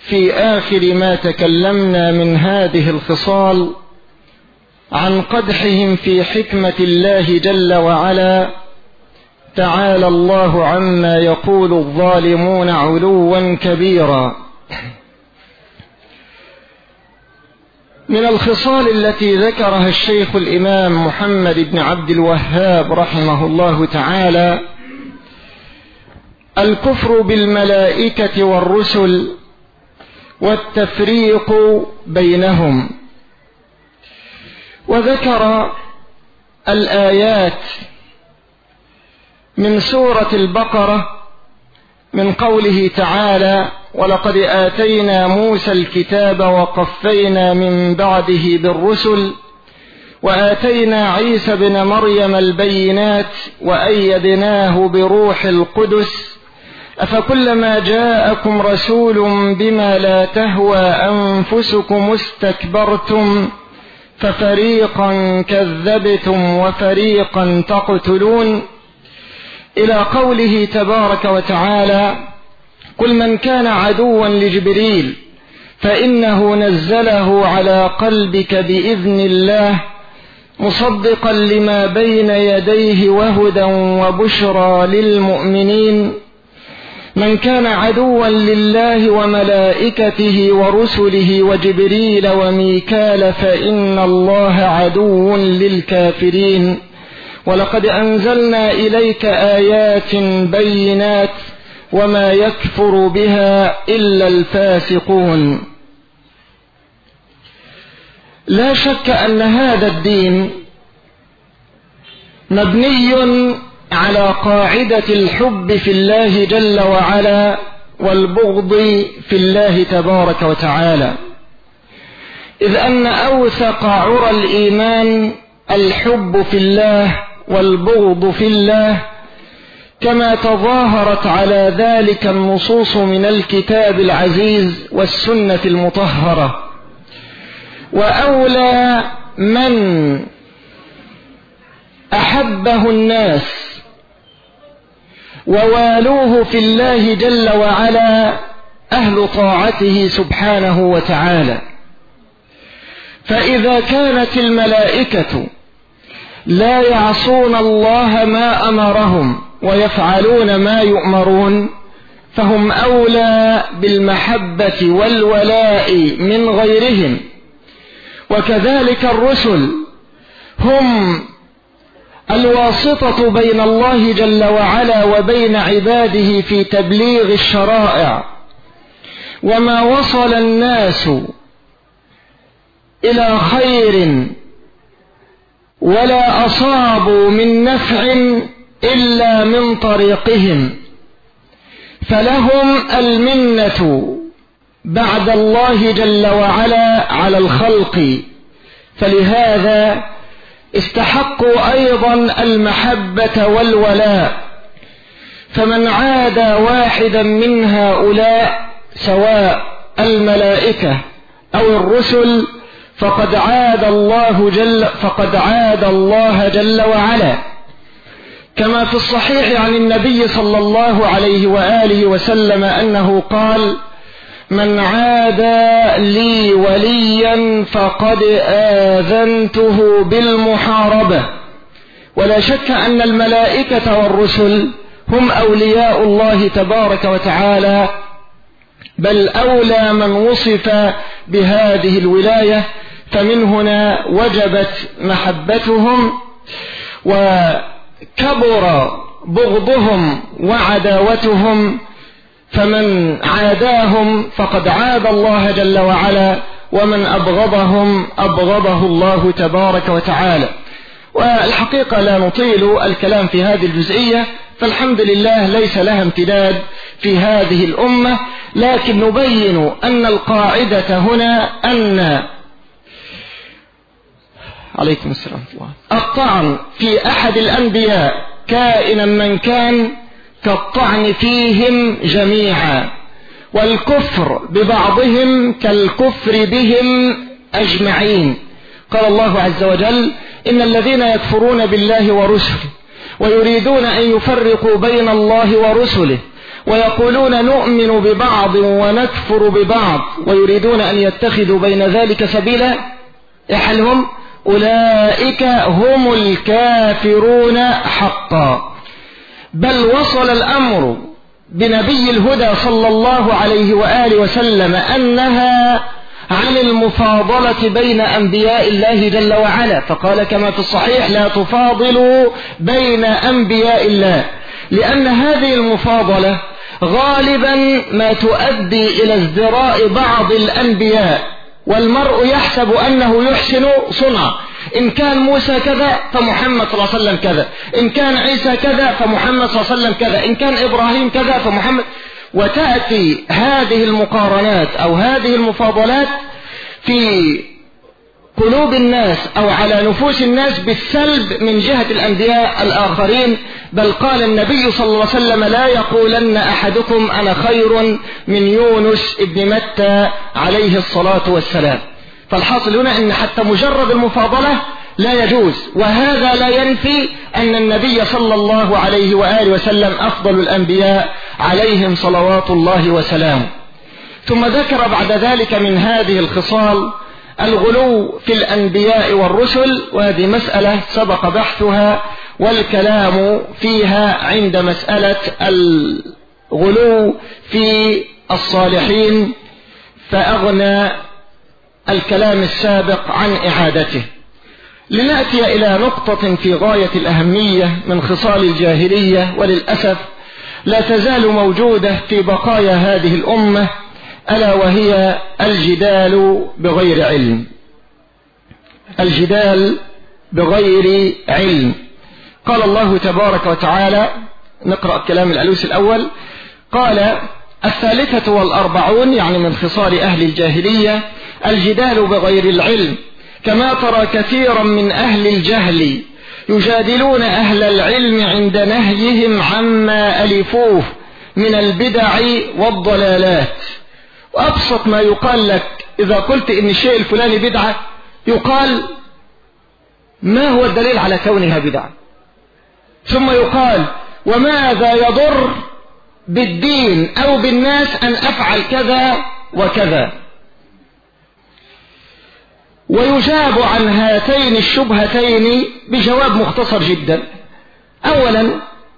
في آخر ما تكلمنا من هذه الخصال عن قدحهم في حكمة الله جل وعلا، تعالى الله عما يقول الظالمون علوا كبيرا. من الخصال التي ذكرها الشيخ الإمام محمد بن عبد الوهاب رحمه الله تعالى الكفر بالملائكة والرسل والتفريق بينهم، وذكر الآيات من سورة البقرة من قوله تعالى: ولقد آتينا موسى الكتاب وقفينا من بعده بالرسل وآتينا عيسى بن مريم البينات وأيدناه بروح القدس أفكلما جاءكم رسول بما لا تهوى أنفسكم استكبرتم ففريقا كذبتم وفريقا تقتلون، إلى قوله تبارك وتعالى: قل من كان عدوا لجبريل فإنه نزله على قلبك بإذن الله مصدقا لما بين يديه وهدى وبشرى للمؤمنين، من كان عدوا لله وملائكته ورسله وجبريل وميكال فإن الله عدو للكافرين، ولقد أنزلنا إليك آيات بينات وما يكفر بها إلا الفاسقون. لا شك أن هذا الدين مبني على قاعدة الحب في الله جل وعلا والبغض في الله تبارك وتعالى، إذ أن أوثق عرى الإيمان الحب في الله والبغض في الله، كما تظاهرت على ذلك النصوص من الكتاب العزيز والسنة المطهرة. وأولى من أحبه الناس ووالوه في الله جل وعلا أهل طاعته سبحانه وتعالى، فإذا كانت الملائكة لا يعصون الله ما أمرهم ويفعلون ما يؤمرون فهم أولى بالمحبة والولاء من غيرهم، وكذلك الرسل هم الواسطة بين الله جل وعلا وبين عباده في تبليغ الشرائع، وما وصل الناس إلى خير ولا أصابوا من نفع إلا من طريقهم، فلهم المنة بعد الله جل وعلا على الخلق، فلهذا استحقوا أيضا المحبة والولاء. فمن عادى واحدا من هؤلاء سواء الملائكة أو الرسل فقد عاد الله جل وعلا، كما في الصحيح عن النبي صلى الله عليه وآله وسلم أنه قال: من عادى لي وليا فقد آذنته بالمحاربة. ولا شك أن الملائكة والرسل هم أولياء الله تبارك وتعالى، بل أولى من وصف بهذه الولاية، فمن هنا وجبت محبتهم وكبر بغضهم وعداوتهم، فمن عاداهم فقد عاد الله جل وعلا، ومن أبغضهم أبغضه الله تبارك وتعالى. والحقيقة لا نطيل الكلام في هذه الجزئية، فالحمد لله ليس لها امتداد في هذه الأمة، لكن نبين أن القاعدة هنا أن عليكم السلام الله الطعن في أحد الأنبياء كائنا من كان كالطعن فيهم جميعا، والكفر ببعضهم كالكفر بهم أجمعين. قال الله عز وجل: إن الذين يكفرون بالله ورسله ويريدون أن يفرقوا بين الله ورسله ويقولون نؤمن ببعض ونكفر ببعض ويريدون أن يتخذوا بين ذلك سبيلا، حالهم أولئك هم الكافرون حقا. بل وصل الأمر بنبي الهدى صلى الله عليه وآله وسلم أنها عن المفاضلة بين أنبياء الله جل وعلا، فقال كما في الصحيح: لا تفاضلوا بين أنبياء الله، لأن هذه المفاضلة غالبا ما تؤدي إلى ازدراء بعض الأنبياء، والمرء يحسب أنه يحسن صنعا، إن كان موسى كذا فمحمد صلى الله عليه وسلم كذا، إن كان عيسى كذا فمحمد صلى الله عليه وسلم كذا، إن كان إبراهيم كذا فمحمد. وتأتي هذه المقارنات أو هذه المفاضلات في قلوب الناس أو على نفوس الناس بالسلب من جهة الأنبياء الآخرين. بل قال النبي صلى الله عليه وسلم: لا يقولن أحدكم أنا خير من يونس ابن متى عليه الصلاة والسلام. فالحاصل هنا أن حتى مجرد المفاضلة لا يجوز، وهذا لا ينفي أن النبي صلى الله عليه وآله وسلم أفضل الأنبياء عليهم صلوات الله وسلامه. ثم ذكر بعد ذلك من هذه الخصال الغلو في الأنبياء والرسل، وهذه مسألة سبق بحثها والكلام فيها عند مسألة الغلو في الصالحين، فأغنى الكلام السابق عن إعادته. لنأتي إلى نقطة في غاية الأهمية من خصال الجاهلية، وللأسف لا تزال موجودة في بقايا هذه الأمة، ألا وهي الجدال بغير علم. الجدال بغير علم. قال الله تبارك وتعالى، نقرأ كلام الألوسي الأول، قال: 43 يعني من خصال أهل الجاهلية الجدال بغير العلم، كما ترى كثيرا من أهل الجهل يجادلون أهل العلم عند نهيهم عما ألفوه من البدع والضلالات. وأبسط ما يقال لك إذا قلت إن الشيء الفلاني بدعة، يقال: ما هو الدليل على كونها بدعة؟ ثم يقال: وماذا يضر بالدين أو بالناس أن أفعل كذا وكذا؟ ويجاب عن هاتين الشبهتين بجواب مختصر جدا. أولا،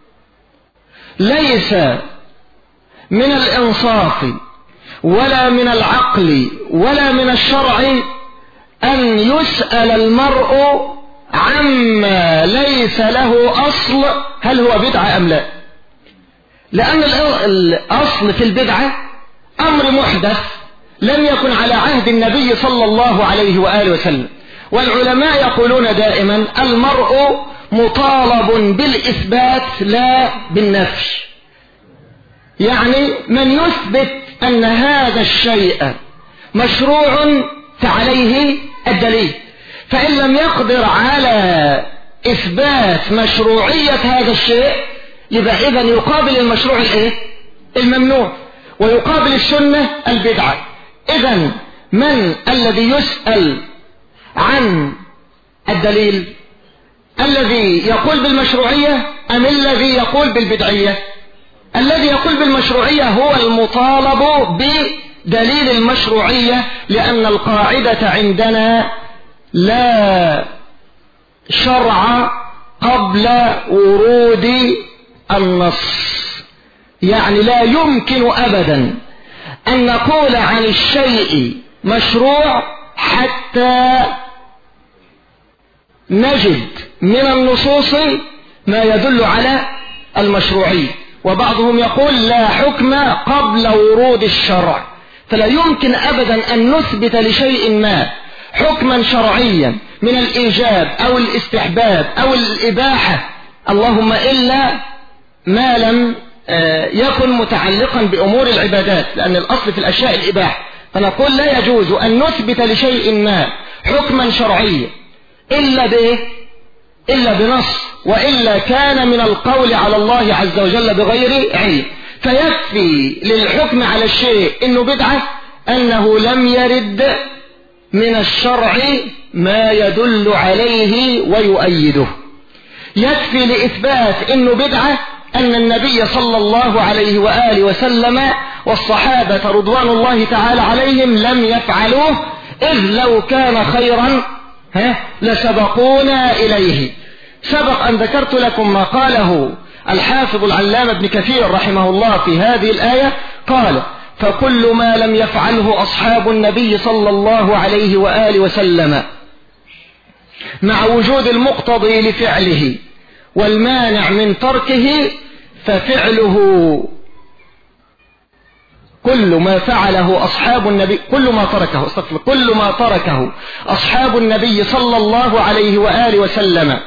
ليس من الإنصاف ولا من العقل ولا من الشرع أن يسأل المرء عما ليس له أصل هل هو بدعة أم لا، لأن الأصل في البدعة أمر محدث لم يكن على عهد النبي صلى الله عليه وآله وسلم. والعلماء يقولون دائما: المرء مطالب بالإثبات لا بالنفي، يعني من يثبت أن هذا الشيء مشروع فعليه الدليل، فإن لم يقدر على إثبات مشروعية هذا الشيء يبقى إذن يقابل المشروع الممنوع، ويقابل السنة البدعة. إذن من الذي يسأل عن الدليل؟ الذي يقول بالمشروعية أم الذي يقول بالبدعية؟ الذي يقول بالمشروعية هو المطالب بدليل المشروعية، لأن القاعدة عندنا: لا شرع قبل ورود النص. يعني لا يمكن أبدا أن نقول عن الشيء مشروع حتى نجد من النصوص ما يدل على المشروعية. وبعضهم يقول: لا حكم قبل ورود الشرع. فلا يمكن أبدا أن نثبت لشيء ما حكما شرعيا من الإيجاب أو الاستحباب أو الإباحة، اللهم إلا ما لم يكن متعلقا بأمور العبادات، لأن الأصل في الأشياء الإباحة. فنقول: لا يجوز أن نثبت لشيء ما حكما شرعيا إلا بنص، وإلا كان من القول على الله عز وجل بغير علم. فيكفي للحكم على الشيء إنه بدعة أنه لم يرد من الشرع ما يدل عليه ويؤيده. يكفي لإثبات إنه بدعة أن النبي صلى الله عليه وآله وسلم والصحابة رضوان الله تعالى عليهم لم يفعلوه، إذ لو كان خيرا لسبقونا إليه. سبق أن ذكرت لكم ما قاله الحافظ العلامة ابن كثير رحمه الله في هذه الآية، قال: فكل ما لم يفعله أصحاب النبي صلى الله عليه وآله وسلم مع وجود المقتضي لفعله والمانع من تركه ففعله كل ما فعله أصحاب النبي كل ما تركه أصحاب النبي صلى الله عليه وآله وسلم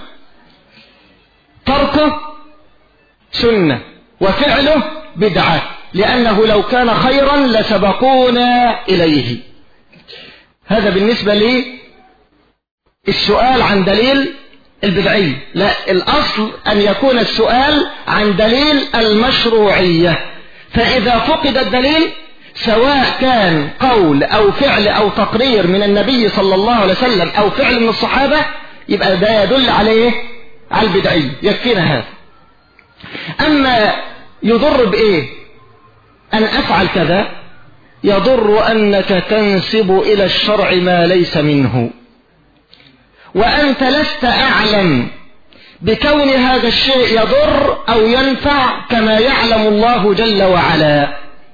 تركه سنة وفعله بدعة، لأنه لو كان خيرا لسبقونا إليه. هذا بالنسبة لي السؤال عن دليل البدعي. لا، الأصل أن يكون السؤال عن دليل المشروعية، فإذا فقد الدليل سواء كان قول أو فعل أو تقرير من النبي صلى الله عليه وسلم أو فعل من الصحابة، يبقى ده يدل عليه على البدعي، يكفينا هذا. أما يضر بإيه أن أفعل كذا؟ يضر أنك تنسب إلى الشرع ما ليس منه، وأنت لست أعلم بكون هذا الشيء يضر أو ينفع كما يعلم الله جل وعلا.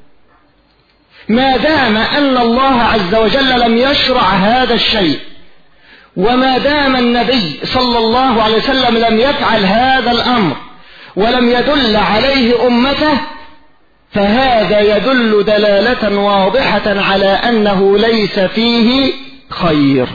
ما دام أن الله عز وجل لم يشرع هذا الشيء، وما دام النبي صلى الله عليه وسلم لم يفعل هذا الأمر ولم يدل عليه أمته، فهذا يدل دلالة واضحة على أنه ليس فيه خير،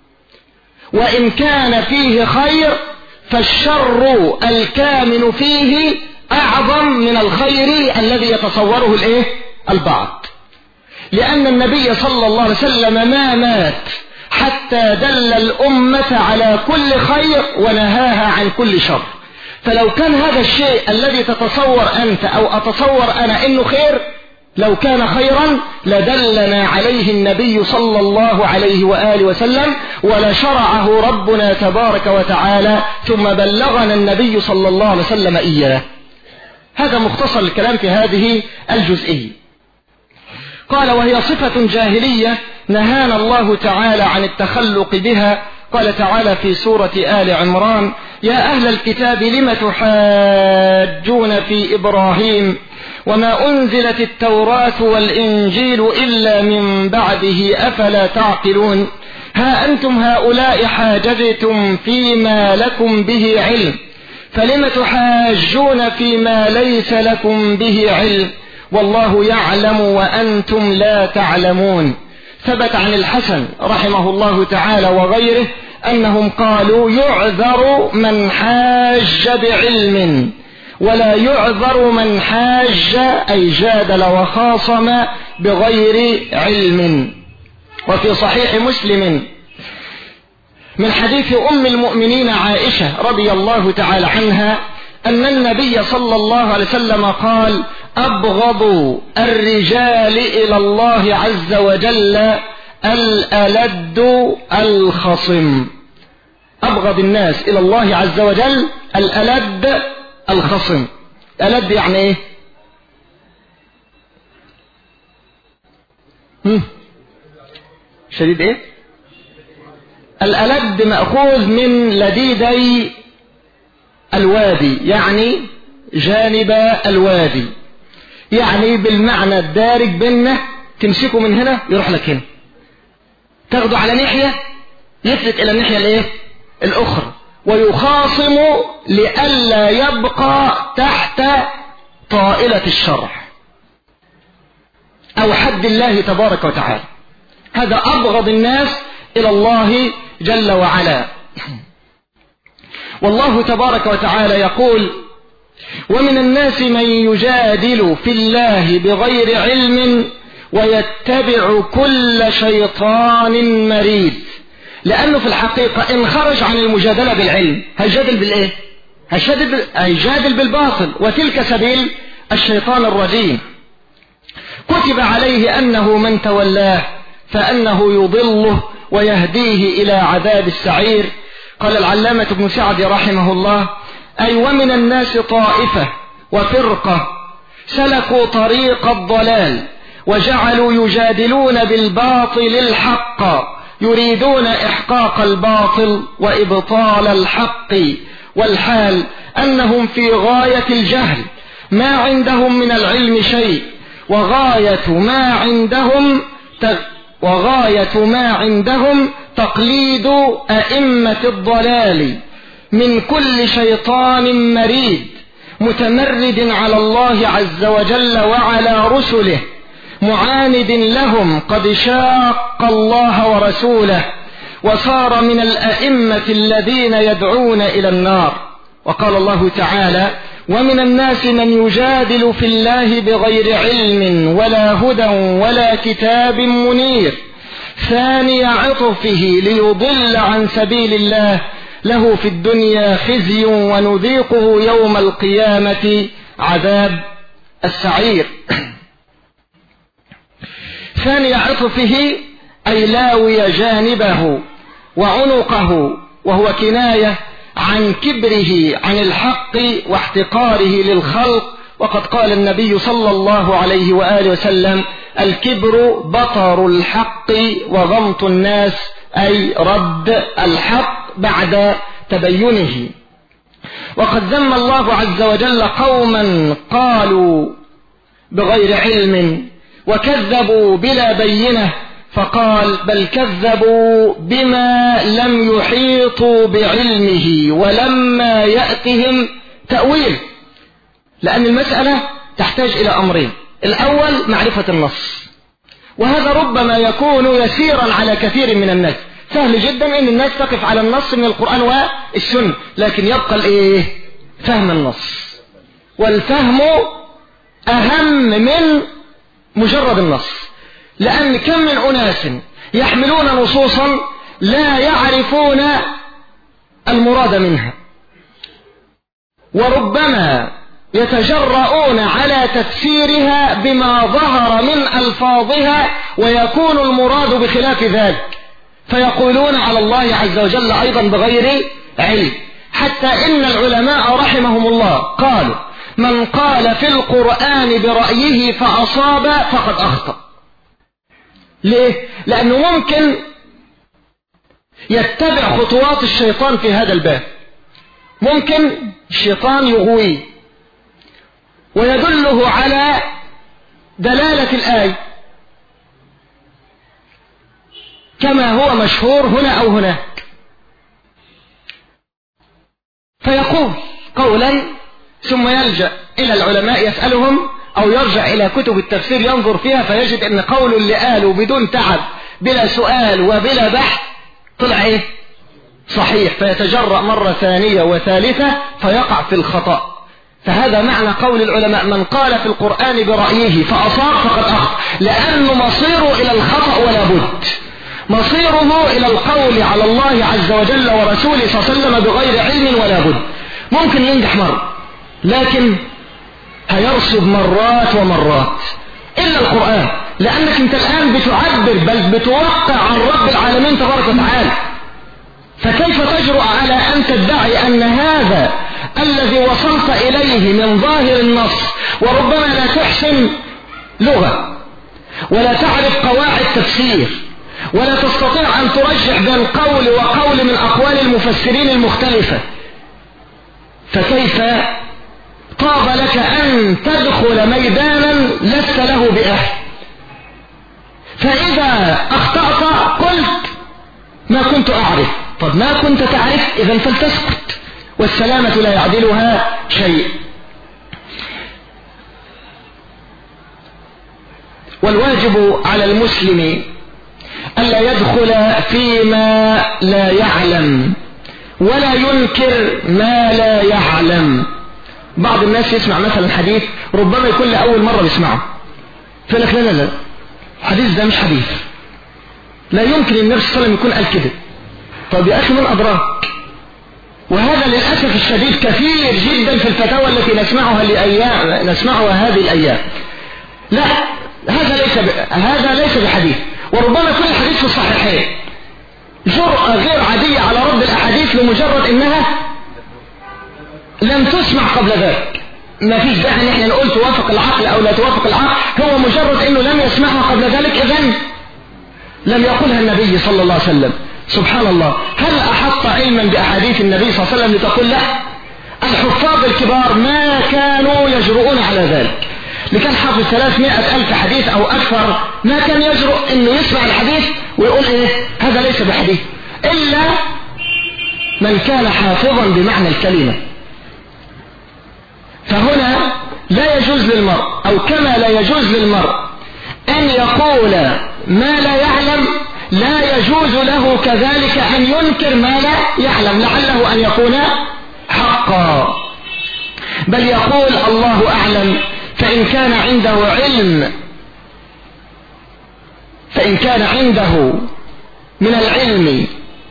وإن كان فيه خير فالشر الكامن فيه أعظم من الخير الذي يتصوره البعض، لأن النبي صلى الله عليه وسلم ما مات حتى دل الأمة على كل خير ونهاها عن كل شر. فلو كان هذا الشيء الذي تتصور أنت أو أتصور أنا إنه خير، لو كان خيرا لدلنا عليه النبي صلى الله عليه وآله وسلم ولشرعه ربنا تبارك وتعالى، ثم بلغنا النبي صلى الله عليه وسلم إياه. هذا مختصر الكلام في هذه الجزئية. قال: وهي صفة جاهلية نهانا الله تعالى عن التخلق بها. قال تعالى في سورة آل عمران: يا أهل الكتاب لم تحاجون في إبراهيم وما أنزلت التوراة والإنجيل إلا من بعده أفلا تعقلون. ها أنتم هؤلاء حاججتم فيما لكم به علم فلم تحاجون فيما ليس لكم به علم والله يعلم وأنتم لا تعلمون. ثبت عن الحسن رحمه الله تعالى وغيره أنهم قالوا: يعذر من حاج بعلم ولا يعذر من حاج أي جادل وخاصم بغير علم. وفي صحيح مسلم من حديث أم المؤمنين عائشة رضي الله تعالى عنها أن النبي صلى الله عليه وسلم قال: أبغض الرجال إلى الله عز وجل الألد الخصم. أبغض الناس إلى الله عز وجل الألد الخصم. الألد يعني إيه؟ شديد إيه؟ الألد مأخوذ من لديدي الوادي، يعني جانب الوادي، يعني بالمعنى الدارج بيننا، تمسكه من هنا يروح لك هنا، تاخده على ناحية يفلت إلى الناحية الأخرى، ويخاصم لئلا يبقى تحت طائلة الشرع أو حد الله تبارك وتعالى. هذا أبغض الناس إلى الله جل وعلا. والله تبارك وتعالى يقول: ومن الناس من يجادل في الله بغير علم ويتبع كل شيطان مريد. لأنه في الحقيقة إن خرج عن المجادلة بالعلم هيجادل بالإيه؟ هيجادل بالباطل، وتلك سبيل الشيطان الرجيم. كتب عليه أنه من تولاه فأنه يضله ويهديه إلى عذاب السعير. قال العلامة ابن سعد رحمه الله: أي ومن الناس طائفة وفرقة سلكوا طريق الضلال وجعلوا يجادلون بالباطل الحق، يريدون إحقاق الباطل وإبطال الحق، والحال أنهم في غاية الجهل، ما عندهم من العلم شيء، وغاية ما عندهم تقليد أئمة الضلال من كل شيطان مريد متمرد على الله عز وجل وعلى رسله، معاند لهم قد شاق الله ورسوله، وصار من الأئمة الذين يدعون إلى النار. وقال الله تعالى: ومن الناس من يجادل في الله بغير علم ولا هدى ولا كتاب منير، ثاني عطفه ليضل عن سبيل الله، له في الدنيا خزي ونذيقه يوم القيامة عذاب السعير. ثاني عطفه أي لاوي جانبه وعنقه، وهو كناية عن كبره عن الحق واحتقاره للخلق. وقد قال النبي صلى الله عليه وآله وسلم: الكبر بطر الحق وغمط الناس، أي رد الحق بعد تبينه. وقد ذم الله عز وجل قوما قالوا بغير علم وكذبوا بلا بينة، فقال: بل كذبوا بما لم يحيطوا بعلمه ولما يأتهم تأويل. لأن المسألة تحتاج إلى أمرين: الأول معرفة النص، وهذا ربما يكون يسيرا على كثير من الناس، سهل جدا أن الناس تقف على النص من القرآن والسنة، لكن يبقى فهم النص، والفهم أهم من مجرد النص. لأن كم من أناس يحملون نصوصا لا يعرفون المراد منها، وربما يتجرؤون على تفسيرها بما ظهر من ألفاظها، ويكون المراد بخلاف ذلك، فيقولون على الله عز وجل أيضا بغير علم. حتى إن العلماء رحمهم الله قالوا: من قال في القرآن برأيه فأصاب فقد أخطأ. ليه؟ لأنه ممكن يتبع خطوات الشيطان في هذا الباب، ممكن الشيطان يغويه ويدله على دلالة الآية كما هو مشهور هنا أو هناك، فيقول قولا ثم يلجأ إلى العلماء يسألهم، أو يرجع إلى كتب التفسير ينظر فيها، فيجد أن قول اللي قاله بدون تعب بلا سؤال وبلا بحث طلع صحيح، فيتجرأ مرة ثانية وثالثة فيقع في الخطأ. فهذا معنى قول العلماء: من قال في القرآن برأيه فأصاب فقد أخطأ، لأنه مصيره إلى الخطأ ولا بد، مصيره إلى القول على الله عز وجل ورسوله صلى الله عليه وسلم بغير علم ولا بد. ممكن ينجح مرة، لكن هيرصد مرات ومرات، إلا القرآن، لأنك أنت الآن بتعبر بل بتوقع عن رب العالمين تبارك وتعالى، فكيف تجرؤ على أن تدعي أن هذا الذي وصلت إليه من ظاهر النص، وربما لا تحسن لغة ولا تعرف قواعد تفسير ولا تستطيع أن ترجح بين قول وقول من أقوال المفسرين المختلفة، فكيف طاب لك أن تدخل ميدانا لست له بأهل؟ فإذا أخطأت قلت ما كنت أعرف. طب ما كنت تعرف إذن فلتسكت، والسلامة لا يعدلها شيء. والواجب على المسلم ألا يدخل فيما لا يعلم ولا ينكر ما لا يعلم. بعض الناس يسمع مثلا حديث ربما يكون لأول مرة بيسمعه، فيقول لك لا لا لا الحديث ده مش حديث، لا يمكن النبي صلى الله عليه وسلم يكون قال كده. طب يا أخي من أدراك؟ وهذا للأسف الشديد كثير جدا في الفتاوى التي نسمعها هذه الأيام. لا، هذا ليس بحديث، وربما كل حديث في الصحيحين. جرأة غير عادية على رد الأحاديث لمجرد أنها لم تسمع قبل ذلك. ما فيش داعي ان احنا نقول توافق العقل او لا توافق العقل، هو مجرد انه لم يسمعها قبل ذلك اذن لم يقولها النبي صلى الله عليه وسلم. سبحان الله، هل احط علما باحاديث النبي صلى الله عليه وسلم لتقول لا؟ الحفاظ الكبار ما كانوا يجرؤون على ذلك. اللي كان حافظ 300,000 حديث او اكثر ما كان يجرؤ انه يسمع الحديث ويقول ايه هذا ليس بحديث، الا من كان حافظا بمعنى الكلمة. فهنا لا يجوز للمرء، او كما لا يجوز للمرء ان يقول ما لا يعلم، لا يجوز له كذلك ان ينكر ما لا يعلم لعله ان يكون حقا، بل يقول الله اعلم. فإن كان عنده من العلم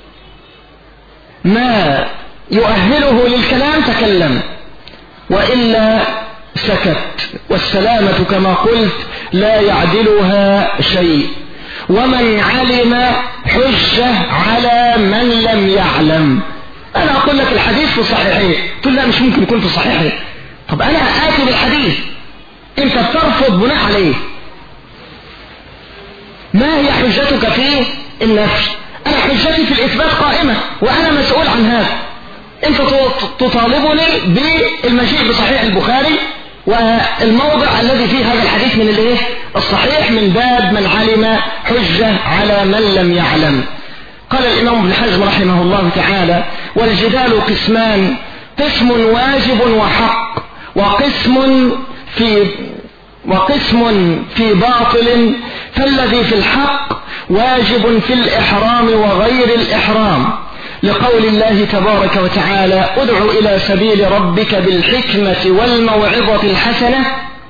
ما يؤهله للكلام تكلم، وإلا سكت. والسلامة كما قلت لا يعدلها شيء. ومن علم حجة على من لم يعلم. أنا أقول لك الحديث في صحيحين، تقول لا مش ممكن يكون في صحيحين. طب أنا آتي بالحديث انت بترفض بناء عليه. ما هي حجتك في النفي؟ انا حجتي في الاثبات قائمة وانا مسؤول عن هذا. انت تطالبني بالمجيء بصحيح البخاري والموضع الذي فيه هذا الحديث من الايه الصحيح من باب من علم حجة على من لم يعلم. قال الامام ابن حزم رحمه الله تعالى: والجدال قسمان، قسم واجب وحق، وقسم في باطل، فالذي في الحق واجب في الإحرام وغير الإحرام، لقول الله تبارك وتعالى: ادع إلى سبيل ربك بالحكمة والموعظة الحسنة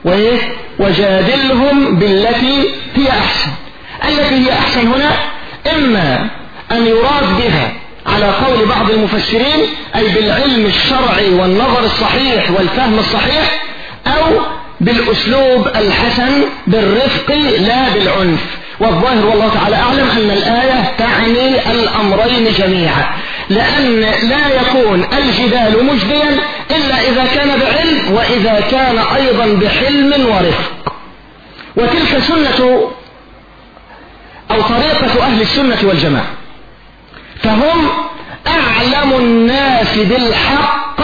وجادلهم بالتي هي أحسن. التي هي أحسن هنا إما أن يراد بها على قول بعض المفسرين أي بالعلم الشرعي والنظر الصحيح والفهم الصحيح، أو بالأسلوب الحسن بالرفق لا بالعنف. والظاهر والله تعالى أعلم أن الآية تعني الأمرين جميعا، لأن لا يكون الجدال مجديا إلا إذا كان بعلم وإذا كان أيضا بحلم ورفق. وتلك سنة أو طريقة أهل السنة والجماعة، فهم أعلم الناس بالحق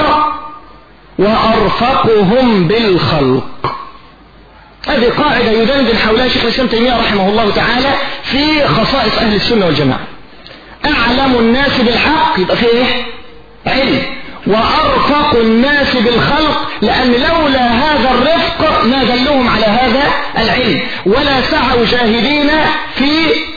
وأرفقهم بالخلق. هذه قاعدة يدندن حولها شيخ الإسلام تيمية رحمه الله تعالى في خصائص أهل السنة والجماعة. أعلم الناس بالحق يبقى فيه علم، وأرفق الناس بالخلق، لأن لولا هذا الرفق ما دلهم على هذا العلم ولا سعوا جاهدين في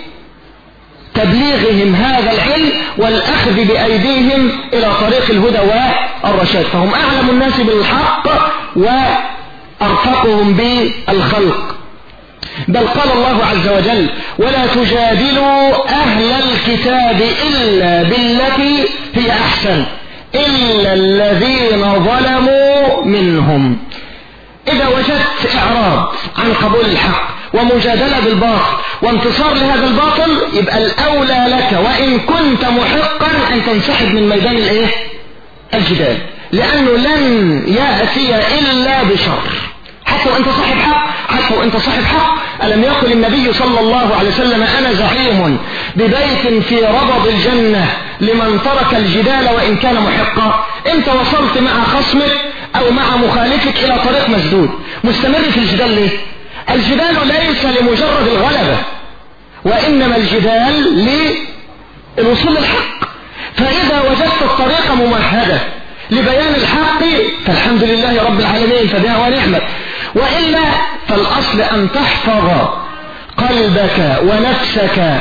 تبليغهم هذا العلم والأخذ بأيديهم إلى طريق الهدى والرشاد. فهم أعلم الناس بالحق وأرفقهم بالخلق. بل قال الله عز وجل: ولا تجادلوا أهل الكتاب إلا بالتي هي أحسن إلا الذين ظلموا منهم. إذا وجدت إعراض عن قبول الحق ومجادلة بالباطل وانتصار لهذا الباطل، يبقى الأولى لك وإن كنت محقا أن تنسحب من ميدان الجدال، لأنه لن يأتي إلا بشر. حتى وأنت صاحب حق، ألم يقل النبي صلى الله عليه وسلم: أنا زعيم ببيت في ربض الجنة لمن ترك الجدال وإن كان محقا. أنت وصلت مع خصمك أو مع مخالفك إلى طريق مسدود، مستمر في الجدال ليه؟ الجدال ليس لمجرد الغلبة، وإنما الجدال للوصول للحق. فإذا وجدت الطريق ممهدة لبيان الحق فالحمد لله رب العالمين، فبها ونعمت. وإلا فالأصل أن تحفظ قلبك ونفسك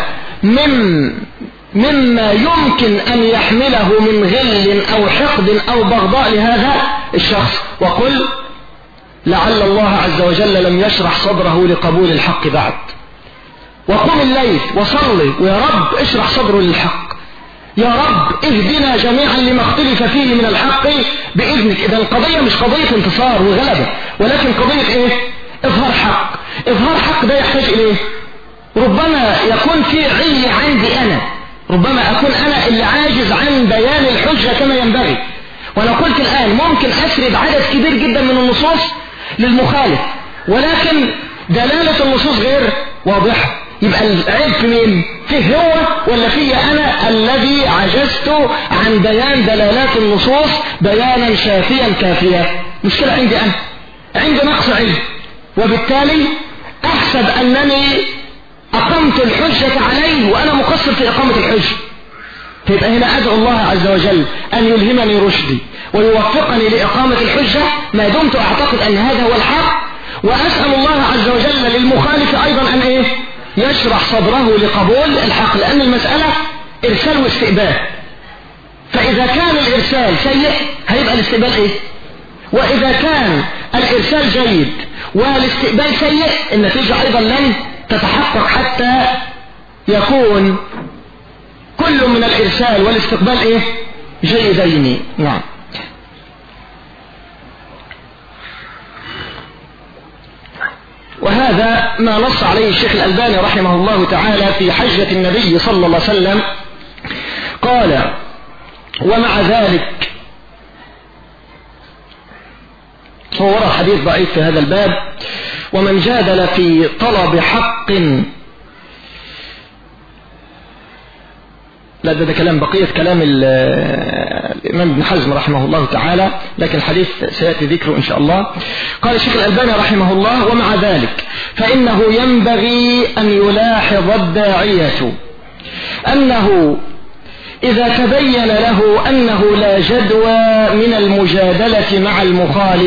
مما يمكن أن يحمله من غل أو حقد أو بغضاء لهذا الشخص، وقل لعل الله عز وجل لم يشرح صدره لقبول الحق بعد. وقم الليل وصلي ويا رب اشرح صدره للحق، يا رب اهدنا جميعا لما اختلف فيه من الحق بإذنك. إذا القضية مش قضية انتصار وغلبة، ولكن قضية ايه؟ اظهار حق. اظهار حق ده يحتاج اليه؟ ربما يكون في عندي انا، ربما اكون انا اللي عاجز عن بيان الحجة كما ينبغي، وأنا قلت الآن ممكن أسرد عدد كبير جدا من النصوص للمخالف، ولكن دلالة النصوص غير واضحة. يبقى العيب في مين؟ فيه هو ولا فيه أنا الذي عجزت عن بيان دلالات النصوص بيانا شافيا كافيا؟ مشكلة عندي أنا، عندي نقص علم، وبالتالي أحسب أنني أقمت الحجة عليه وأنا مقصر في إقامة الحجة. فيبقى هنا أدعو الله عز وجل أن يلهمني رشدي ويوفقني لإقامة الحجة ما دمت أعتقد أن هذا هو الحق، وأسأل الله عز وجل للمخالف أيضا أن يشرح صدره لقبول الحق، لأن المسألة إرسال واستقبال. فإذا كان الإرسال سيء هيبقى الاستقبال وإذا كان الإرسال جيد والاستقبال سيء النتيجة أيضا لن تتحقق حتى يكون كل من الإرسال والاستقبال جيدين. نعم. وهذا ما نص عليه الشيخ الألباني رحمه الله تعالى في حجة النبي صلى الله عليه وسلم. قال: ومع ذلك، هو ورد حديث ضعيف في هذا الباب: ومن جادل في طلب حق، لا ده كلام بقية كلام الإمام ابن حزم رحمه الله تعالى، لكن الحديث سيأتي ذكره إن شاء الله. قال الشيخ الألباني رحمه الله: ومع ذلك فإنه ينبغي أن يلاحظ الداعية أنه إذا تبين له أنه لا جدوى من المجادلة مع المخالف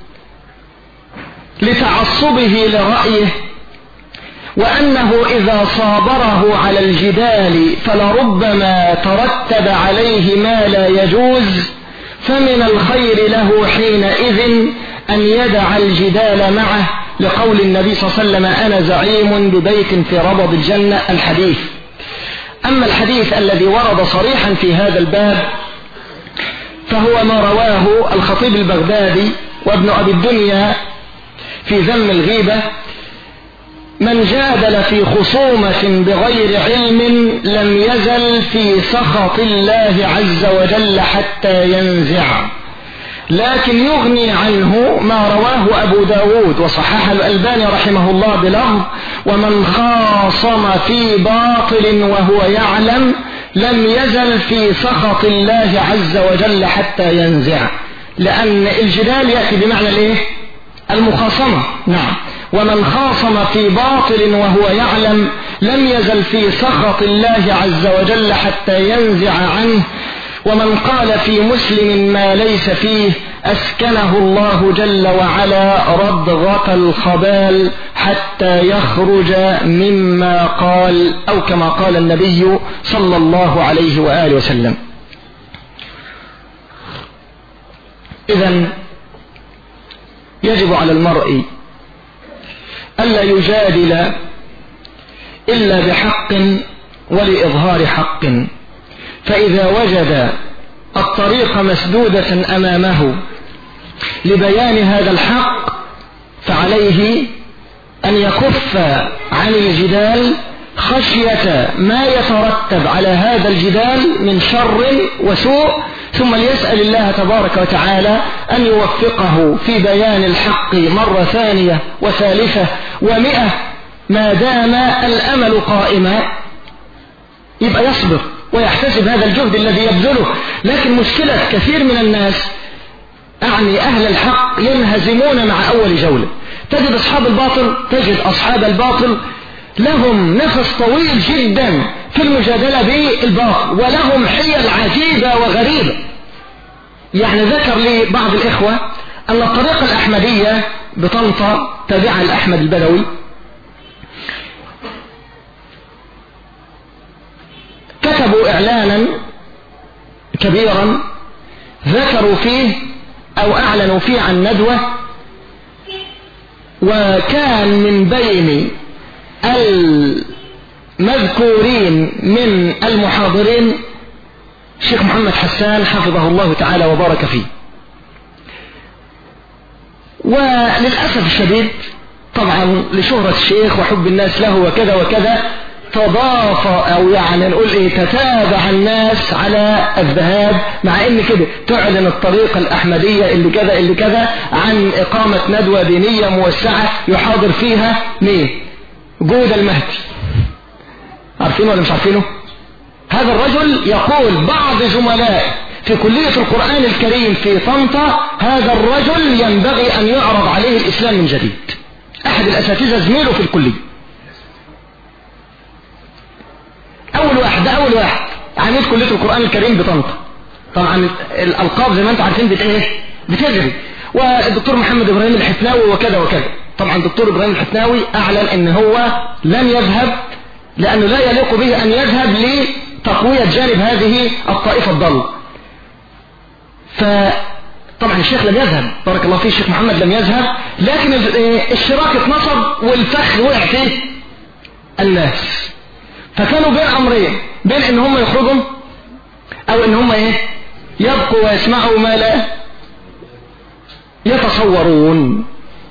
لتعصبه لرأيه، وأنه إذا صابره على الجدال فلربما ترتب عليه ما لا يجوز، فمن الخير له حينئذ أن يدع الجدال معه، لقول النبي صلى الله عليه وسلم: أنا زعيم ببيت في ربض الجنة، الحديث. أما الحديث الذي ورد صريحا في هذا الباب فهو ما رواه الخطيب البغدادي وابن أبي الدنيا في ذم الغيبة: من جادل في خصومة بغير علم لم يزل في سخط الله عز وجل حتى ينزع، لكن يغني عنه ما رواه أبو داود وصححه الألباني رحمه الله بلفظ: ومن خاصم في باطل وهو يعلم لم يزل في سخط الله عز وجل حتى ينزع. لأن الجدال يأتي بمعنى المخاصمة. نعم. ومن خاصم في باطل وهو يعلم لم يزل في سخط الله عز وجل حتى ينزع عنه. ومن قال في مسلم ما ليس فيه أسكنه الله جل وعلا ردغة الخبال حتى يخرج مما قال، أو كما قال النبي صلى الله عليه وآله وسلم. إذن يجب على المرء ألا يجادل إلا بحق ولإظهار حق، فإذا وجد الطريق مسدودة أمامه لبيان هذا الحق فعليه أن يكف عن الجدال خشية ما يترتب على هذا الجدال من شر وسوء، ثم ليسأل الله تبارك وتعالى أن يوفقه في بيان الحق مرة ثانية وثالثة و100 ما دام الأمل قائما. يبقى يصبر ويحتسب هذا الجهد الذي يبذله. لكن مشكلة كثير من الناس، أعني أهل الحق، ينهزمون مع أول جولة. تجد أصحاب الباطل لهم نفس طويل جدا في المجادلة بالباطل، ولهم حيل عجيبة وغريبة. يعني ذكر لي بعض الإخوة أن الطريقة الأحمدية بطنطا تابعة لأحمد البدوي كتبوا إعلانا كبيرا ذكروا فيه أو أعلنوا فيه عن ندوة، وكان من بين المذكورين من المحاضرين الشيخ محمد حسان حفظه الله تعالى وبارك فيه. وللأسف الشديد طبعا لشهرة الشيخ وحب الناس له وكذا وكذا تضاف او يعني نقول ايه تتابع الناس على الذهاب، مع ان كده تعلن الطريقة الاحمدية اللي كذا اللي كذا عن اقامة ندوة دينية موسعة يحاضر فيها مين؟ جود المهدي. عارفينه ولا مش عارفينه؟ هذا الرجل يقول بعض زملاء في كلية القرآن الكريم في طنطا هذا الرجل ينبغي ان يعرض عليه الاسلام من جديد. احد الاساتذة زميله في الكلية، اول واحد عميد كلية القرآن الكريم بطنطا. طبعا الالقاب زي ما انتم عارفين بتجري، والدكتور محمد ابراهيم الحفناوي وكذا وكذا. طبعا الدكتور ابراهيم الحفناوي اعلن ان هو لن يذهب لانه لا يليق به ان يذهب لتقوية جانب هذه الطائفة الضالة. فطبعا الشيخ لم يذهب، بارك الله فيه الشيخ محمد لم يذهب، لكن الشراك اتنصب والفخ وقع فيه الناس. فكانوا بين امرين، بين ان هم يخرجوا او ان هم يبقوا ويسمعوا ما لا يتصورون.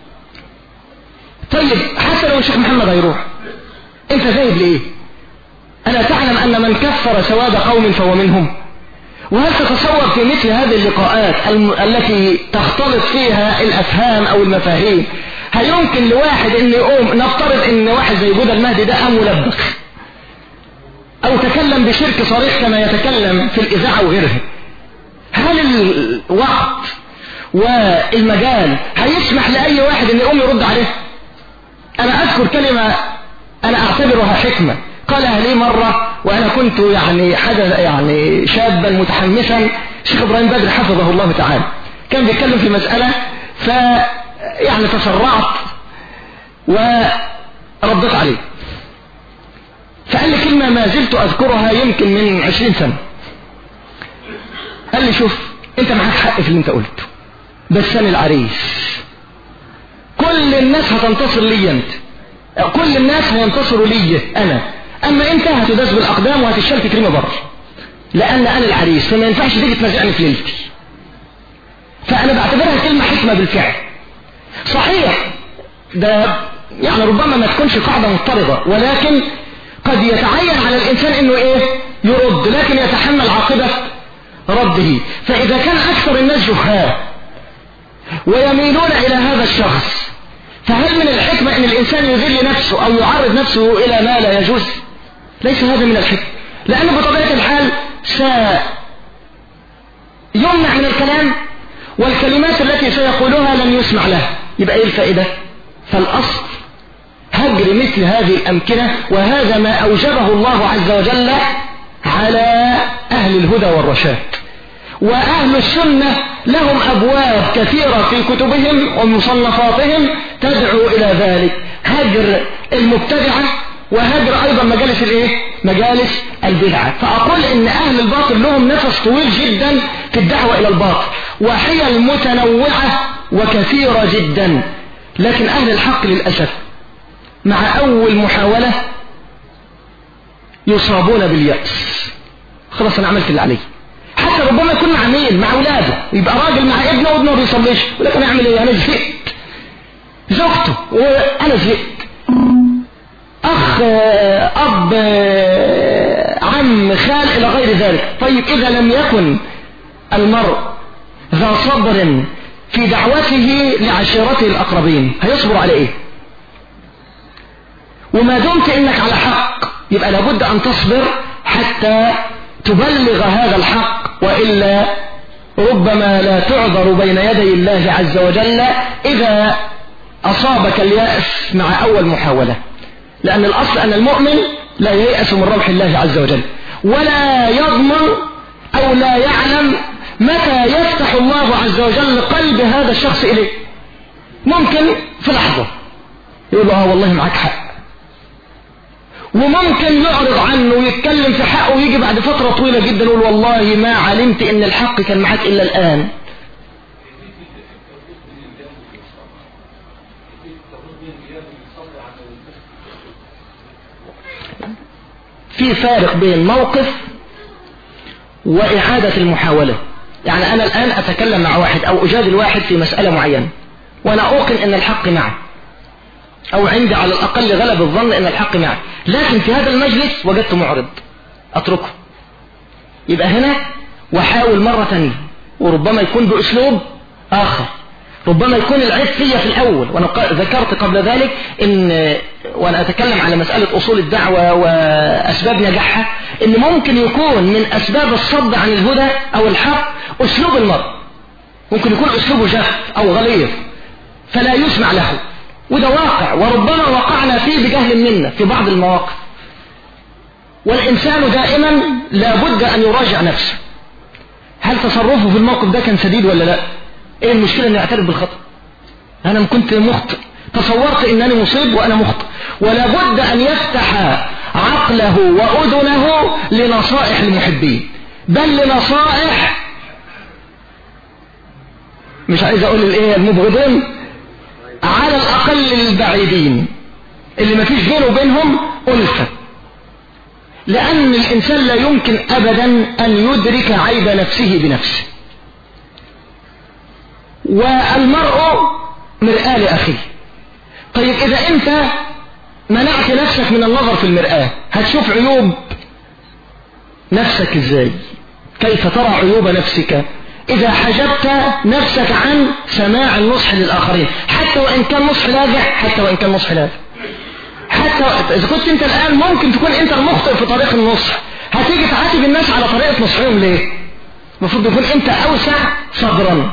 طيب حتى لو الشيخ محمد هيروح انت ذاهب ليه؟ الا تعلم ان من كفر سواد قوم فهو منهم؟ وهل تتصور في مثل هذه اللقاءات التي تختلط فيها الافهام او المفاهيم هل يمكن لواحد ان يقوم، نفترض ان واحد زي جود المهدي ده قام ملبخ او تكلم بشرك صريح كما يتكلم في الاذاعه وغيرها، هل الوقت والمجال هيسمح لاي واحد ان يقوم يرد عليه؟ انا اذكر كلمه انا اعتبرها حكمه قالها لي مره وانا كنت يعني شابا متحمسا. الشيخ ابراهيم بدر حفظه الله تعالى كان بيتكلم في مساله يعني تسرعت وردت عليه، فقال لي كلمة ما زلت أذكرها يمكن من 20 سنة. قال لي شوف انت معاك حق في اللي انت قلته، بس انا العريس، كل الناس هتنتصر لي انت، كل الناس هينتصروا لي انا، اما انت هتداس بالاقدام وهتشال تكريمه بره، لان انا العريس فما ينفعش تيجي تنازعني في ليلتي. فانا بعتبرها كلمة حكمة بالفعل. صحيح ده يعني ربما ما تكونش قاعدة مضطردة، ولكن قد يتعين على الانسان انه يرد، لكن يتحمل عاقبة رده. فاذا كان اكثر الناس جهال ويميلون الى هذا الشخص، فهل من الحكمة ان الانسان يذل نفسه او يعرض نفسه الى ما لا يجوز؟ ليس هذا من الحكمة، لانه بطبيعة الحال سيمنع من الكلام، والكلمات التي سيقولها لن يسمع لها. يبقى ايه الفائدة؟ فالاصل هجر مثل هذه الأمكنة، وهذا ما أوجبه الله عز وجل على أهل الهدى والرشاد. وأهل السنة لهم أبواب كثيرة في كتبهم ومصنفاتهم تدعو إلى ذلك، هجر المبتدعة وهجر أيضا مجالس البدعة. فأقول إن أهل الباطل لهم نفس طويل جدا في الدعوة إلى الباطل، وحيل متنوعة وكثيرة جدا، لكن أهل الحق للأسف مع أول محاولة يصابون باليأس. خلاص أنا عملت اللي عليه. حتى ربما يكون عميل مع أولاده، يبقى راجل مع ابنه وابنه ما بيصليش، ولكن أعمل إيه؟ أنا زهقت، زوجته وأنا زهقت، أخ أب عم خال إلى غير ذلك. طيب إذا لم يكن المرء ذا صبر في دعوته لعشيرته الأقربين هيصبر على إيه؟ وما دمت إنك على حق يبقى لابد أن تصبر حتى تبلغ هذا الحق، وإلا ربما لا تعذر بين يدي الله عز وجل إذا أصابك اليأس مع أول محاولة. لأن الأصل أن المؤمن لا ييأس من روح الله عز وجل، ولا يضمن أو لا يعلم متى يفتح الله عز وجل قلب هذا الشخص إليه. ممكن في لحظة يقول والله معك حق، وممكن يعرض عنه ويتكلم في حقه ويجي بعد فترة طويلة جدا يقول والله ما علمت ان الحق كان معك الا الان. في فارق بين موقف وإعادة المحاولة. يعني أنا الآن أتكلم مع واحد أو أجادل واحد في مسألة معينة وأنا أوقن أن الحق معه، أو عندي على الأقل غلب الظن أن الحق معي، لكن في هذا المجلس وجدت معرض، أتركه. يبقى هنا وحاول مرة ثانية، وربما يكون بأسلوب آخر، ربما يكون العيب فيا في الأول. وأنا ذكرت قبل ذلك إن وأنا أتكلم على مسألة أصول الدعوة وأسباب نجاحها، إن ممكن يكون من أسباب الصد عن الهدى أو الحق أسلوب المرء، ممكن يكون أسلوبه جاف أو غليظ فلا يسمع له، وده واقع، وربما وقعنا فيه بجهل منا في بعض المواقف. والإنسان دائما لابد أن يراجع نفسه، هل تصرفه في الموقف ده كان سديد ولا لا؟ ايه المشكلة ان يعترف بالخطأ؟ انا كنت مخطئ، تصورت انني مصيب وانا مخطئ، ولا بد ان يفتح عقله واذنه لنصائح المحبين، بل لنصائح، مش عايز اقول الايه المبغضين، على الاقل البعيدين اللي ما فيش بينه وبينهم ألفة. لان الانسان لا يمكن ابدا ان يدرك عيب نفسه بنفسه، والمرء مرآة لأخيه. طيب إذا أنت منعت نفسك من النظر في المرآة هتشوف عيوب نفسك إزاي؟ كيف ترى عيوب نفسك إذا حجبت نفسك عن سماع النصح للآخرين، حتى وإن كان نصح لاذع، حتى وإن كان نصح لاذع، حتى إذا كنت أنت الآن ممكن تكون أنت المخطئ في طريق النصح، هتيجي تعاتب الناس على طريقة نصحهم ليه؟ المفروض يكون أنت أوسع صدرا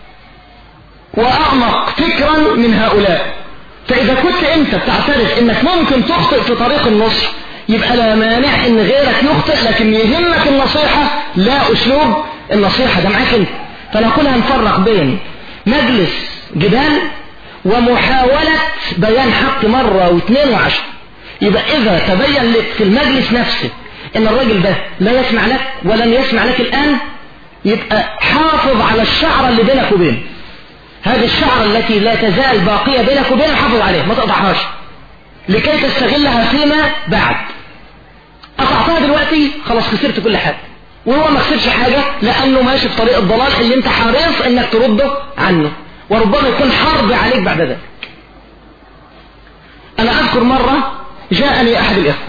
وأعمق فكرا من هؤلاء. فإذا كنت أنت بتعترف أنك ممكن تخطئ في طريق النصح، يبقى لا مانع أن غيرك يخطئ، لكن يهمك النصيحة لا أسلوب النصيحة، ده معاك أنت. فنقول هنفرق بين مجلس جدال ومحاولة بيان حق مرة واثنين وعشر. يبقى إذا تبين لك في المجلس نفسه أن الراجل ده لا يسمع لك ولن يسمع لك الآن، يبقى حافظ على الشعرة اللي بينك وبينه، هذه الشعرة التي لا تزال باقية بينك وبينه، حافظ عليها ما تقطعهاش لكي تستغلها فيما بعد. قطعتها دلوقتي خلاص خسرت كل حاجة، وهو ما خسرش حاجة لأنه ماشي في طريق الضلال اللي انت حريص انك ترده عنه، وربما يكون حرب عليك بعد ذلك. أنا أذكر مرة جاءني أحد الإخوة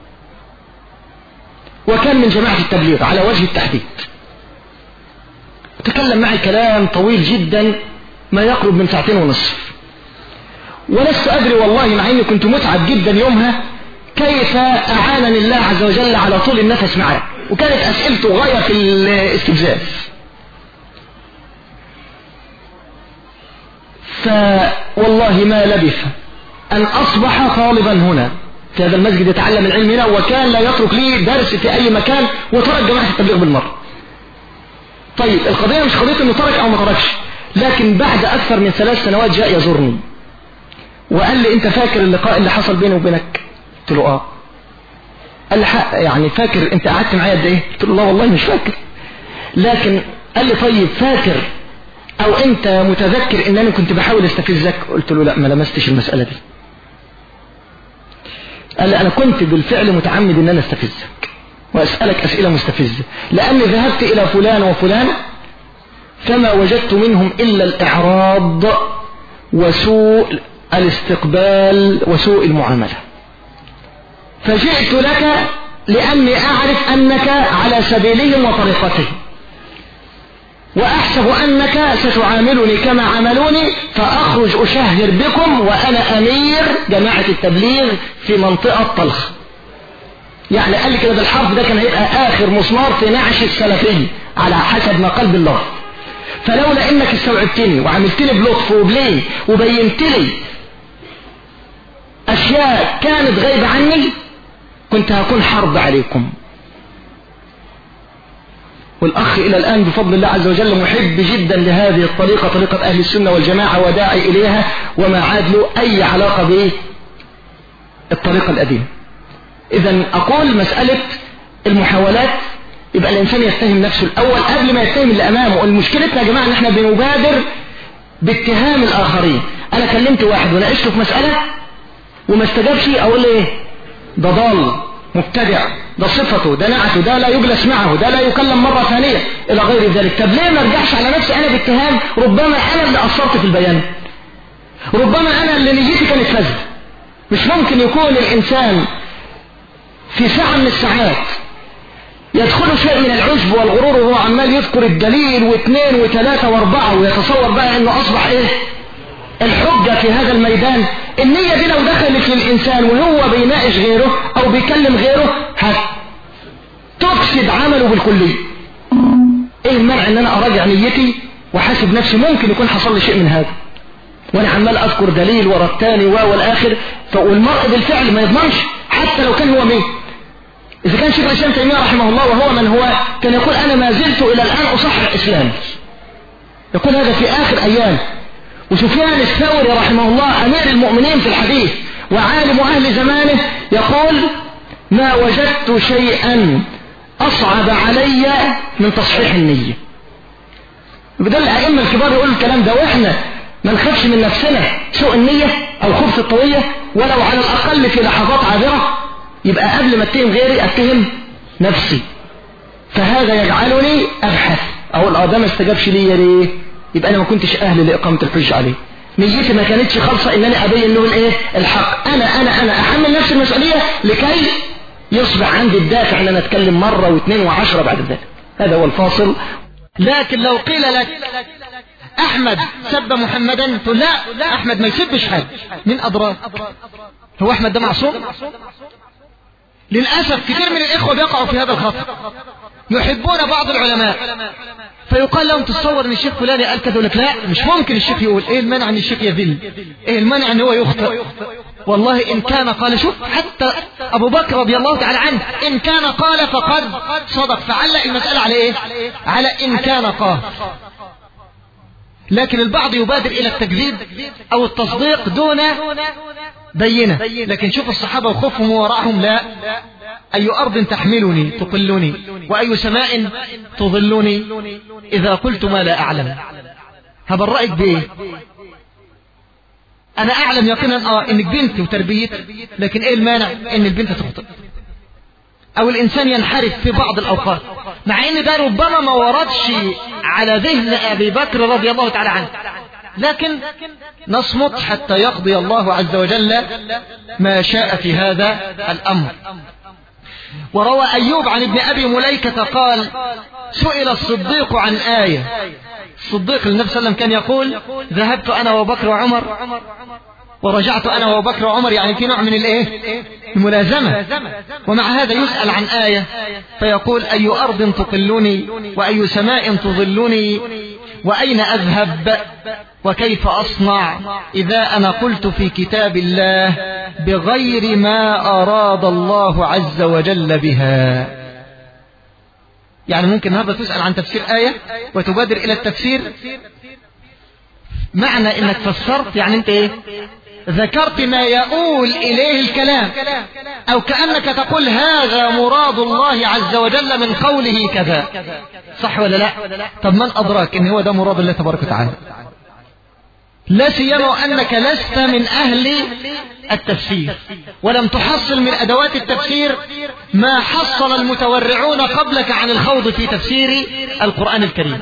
وكان من جماعة التبليغ على وجه التحديد، تكلم معي كلام طويل جدا ما يقرب من 2.5 ساعة، ولست أدري والله مع أني كنت متعب جدا يومها كيف أعانني الله عز وجل على طول النفس معه، وكانت أسئلته غاية في الاستفزاز. فوالله ما لبث أن أصبح طالبا هنا في هذا المسجد يتعلم العلم هنا، وكان لا يترك لي درس في أي مكان، وترك جماعة التبليغ بالمرة. طيب القضية مش قضية انه ترك او ما تركش، لكن بعد اكثر من 3 سنوات جاء يزورني وقال لي انت فاكر اللقاء اللي حصل بيني وبينك؟ قلت له اه. قال لي يعني فاكر انت قعدت معايا قد ايه؟ قلت له لا والله مش فاكر. لكن قال لي طيب فاكر او انت متذكر ان انا كنت بحاول استفزك؟ قلت له لا ما لمستش المسألة دي. قال لي انا كنت بالفعل متعمد ان انا استفزك وأسألك أسئلة مستفزة، لأني ذهبت إلى فلان وفلان فما وجدت منهم إلا الإعراض وسوء الاستقبال وسوء المعاملة، فجئت لك لأني أعرف أنك على سبيلهم وطريقتهم، وأحسب أنك ستعاملني كما عملوني، فأخرج أشهر بكم وأنا أمير جماعة التبليغ في منطقة طلخ. يعني قال لي كده بالحرف، ده كان هيبقى آخر مسمار في نعش السلفي على حسب ما قال بالله. فلولا إنك استوعبتني وعملتني بلطف وبلين وبينت لي أشياء كانت غايبة عني كنت هكون حرب عليكم. والأخ إلى الآن بفضل الله عز وجل محب جدا لهذه الطريقة، طريقة أهل السنة والجماعة، وداعي إليها، وما عاد له أي علاقة بالطريقة القديمة. إذن أقول مسألة المحاولات يبقى الإنسان يتهم نفسه الأول قبل ما يتهم اللي أمامه. المشكلتنا يا جماعة إن إحنا بنبادر باتهام الآخرين. أنا كلمت واحد وناقشته في مسألة وما استجابش، أقول إيه؟ ده ضال، مبتدع، ده صفته، ده نعته، ده لا يجلس معه، ده لا يكلم مرة ثانية إلى غير ذلك. طب ليه ما ارجعش على نفسي أنا باتهام؟ ربما أنا اللي قصرت في البيان، ربما أنا اللي نيتي كانت فاسدة. مش ممكن يكون الإنسان في ساعة من الساعات يدخل شيء من العجب والغرور وهو عمال يذكر الدليل واثنين وثلاثة واربعة ويتصور بقى انه اصبح ايه الحجة في هذا الميدان. النية دي لو دخلت للإنسان وهو بيناقش غيره او بيكلم غيره هتفسد عمله بالكلية. ايه المنع ان انا اراجع نيتي وحاسب نفسي ممكن يكون حصل لي شيء من هذا وانا عمال اذكر دليل ورا الثاني والاخر. والمرء بالفعل ما يضمنش حتى لو كان هو مين. إذا كان شيخ الإسلام تيمية رحمه الله وهو من هو كان يقول أنا ما زلت إلى الآن أصحح إسلامي، يقول هذا في آخر أيام. وسفيان الثوري رحمه الله أمير المؤمنين في الحديث وعالم أهل زمانه يقول ما وجدت شيئا أصعب علي من تصحيح النية. بدل الأئمة الكبار يقولوا الكلام ده وإحنا ما نخافش من نفسنا سوء النية أو خبث الطوية ولو على الأقل في لحظات عابرة، يبقى قبل ما اتهم غيري اتهم نفسي. فهذا يجعلني ابحث اقول ده ما استجابش لي ليه؟ يبقى انا ما كنتش اهل لاقامه الحجه عليه. نيتي ما كانتش خالصه انني ابين له الايه الحق. انا احمل نفس المسؤوليه لكي يصبح عندي الدافع ان انا اتكلم مره واثنين وعشرة بعد ذلك. هذا هو الفاصل. لكن لو قيل لك احمد سب محمدا تقول لا احمد ما يسبش حد. من ادراك؟ هو احمد ده معصوم؟ للأسف كثير من الإخوة بيقعوا في هذا الخطأ. يحبون بعض العلماء فيقال لهم تصور ان الشيخ فلاني قال كذا، لك لا مش ممكن الشيخ يقول. ايه المانع ان الشيخ يذل؟ ايه المانع ان هو يخطئ؟ والله ان كان قال، شوف حتى ابو بكر رضي الله تعالى عنه ان كان قال فقد صدق، فعلق المسألة على ايه؟ على ان كان قال. لكن البعض يبادر الى التكذيب او التصديق دون بينة. لكن شوف الصحابة وخوفهم وراءهم، لا أي أرض تحملني تقلني وأي سماء تظلني إذا قلت ما لا أعلم. هبل رأيك بإيه؟ أنا أعلم يقينا إنك بنت وتربيتك، لكن إيه المانع إن البنت تخطئ أو الإنسان ينحرف في بعض الأوقات، مع إن ده ربما ما وردش على ذهن أبي بكر رضي الله تعالى عنه، لكن نصمت حتى يقضي الله عز وجل ما شاء في هذا الأمر. وروى أيوب عن ابن أبي مليكة قال سئل الصديق عن آية. الصديق النبي صلى الله عليه وسلم كان يقول ذهبت أنا وبكر وعمر ورجعت أنا وبكر وعمر، يعني في نوع من الملازمة. ومع هذا يسأل عن آية فيقول أي أرض تقلني وأي سماء تظلني وأين أذهب وكيف أصنع إذا أنا قلت في كتاب الله بغير ما أراد الله عز وجل بها. يعني ممكن هذا تسأل عن تفسير آية وتبادر إلى التفسير، معنى إنك فسرت يعني أنت إيه؟ ذكرت ما يؤول إليه الكلام، أو كأنك تقول هذا مراد الله عز وجل من قوله كذا. صح ولا لا؟ طب من أدراك إن هو ده مراد الله تبارك وتعالى؟ لا سيما وأنك لست من أهل التفسير ولم تحصل من أدوات التفسير ما حصل المتورعون قبلك عن الخوض في تفسير القرآن الكريم.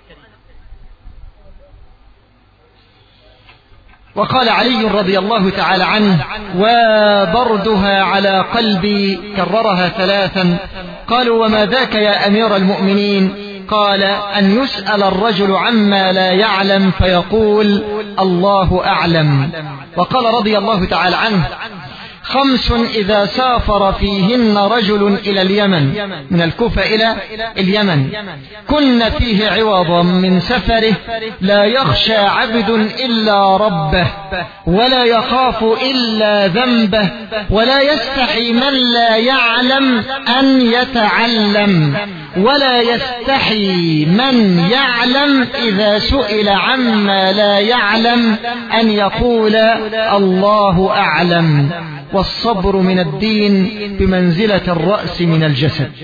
وقال علي رضي الله تعالى عنه وبردها على قلبي، كررها ثلاثا. قالوا وما ذاك يا أمير المؤمنين؟ قال أن يسأل الرجل عما لا يعلم فيقول الله أعلم. وقال رضي الله تعالى عنه 5 إذا سافر فيهن رجل إلى اليمن، من الكوفة إلى اليمن، كن فيه عوضا من سفره لا يخشى عبد إلا ربه ولا يخاف إلا ذنبه ولا يستحي من لا يعلم أن يتعلم ولا يستحي من يعلم إذا سئل عما لا يعلم أن يقول الله أعلم. والصبر من الدين بمنزلة الرأس من الجسد.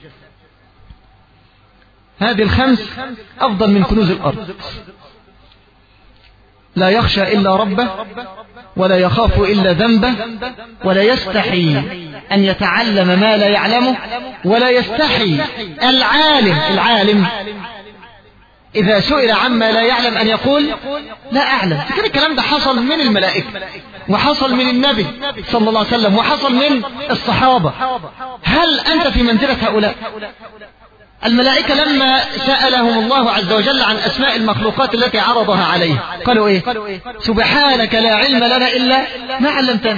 هذه 5 أفضل من كنوز الأرض. لا يخشى إلا ربه ولا يخاف إلا ذنبه ولا يستحي أن يتعلم ما لا يعلمه ولا يستحي. العالم إذا سئل عما لا يعلم أن يقول لا أعلم. كان الكلام ده حصل من الملائكة وحصل من النبي صلى الله عليه وسلم وحصل من الصحابة. هل أنت في منزلة هؤلاء؟ الملائكة لما سألهم الله عز وجل عن أسماء المخلوقات التي عرضها عليه قالوا إيه؟ سبحانك لا علم لنا إلا ما علمتنا.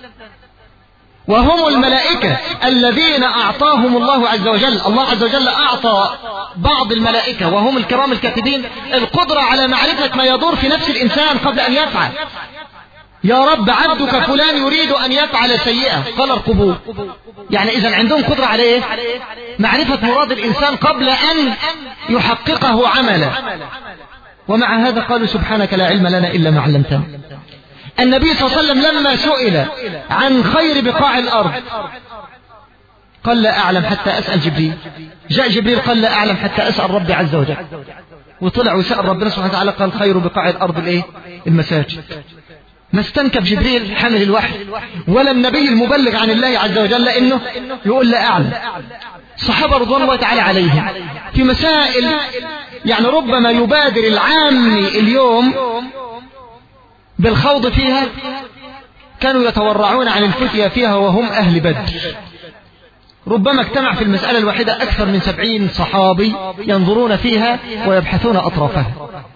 وهم الملائكة الذين أعطاهم الله عز وجل. الله عز وجل أعطى بعض الملائكة وهم الكرام الكاتبين القدرة على معرفة ما يدور في نفس الإنسان قبل أن يفعل. يا رب عبدك فلان يريد أن يفعل سيئة، قال ارقبوه. يعني إذن عندهم قدرة على إيه؟ معرفة مراد الإنسان قبل أن يحققه عملا. ومع هذا قالوا سبحانك لا علم لنا إلا ما علمتنا. النبي صلى الله عليه وسلم لما سئل عن خير بقاع الأرض قال لا أعلم حتى أسأل جبريل. جاء جبريل قال لا أعلم حتى أسأل ربي عز وجل، وطلع وسأل ربنا سبحانه وتعالى قال خير بقاع الأرض الإيه؟ المساجد. ما استنكف جبريل حامل الوحي ولا النبي المبلغ عن الله عز وجل إنه يقول لا أعلم. الصحابة رضوان الله تعالى عليهم في مسائل يعني ربما يبادر العامي اليوم بالخوض فيها كانوا يتورعون عن الفتيا فيها وهم أهل بدر. ربما اجتمع في المسألة الواحدة أكثر من 70 صحابي ينظرون فيها ويبحثون أطرافها.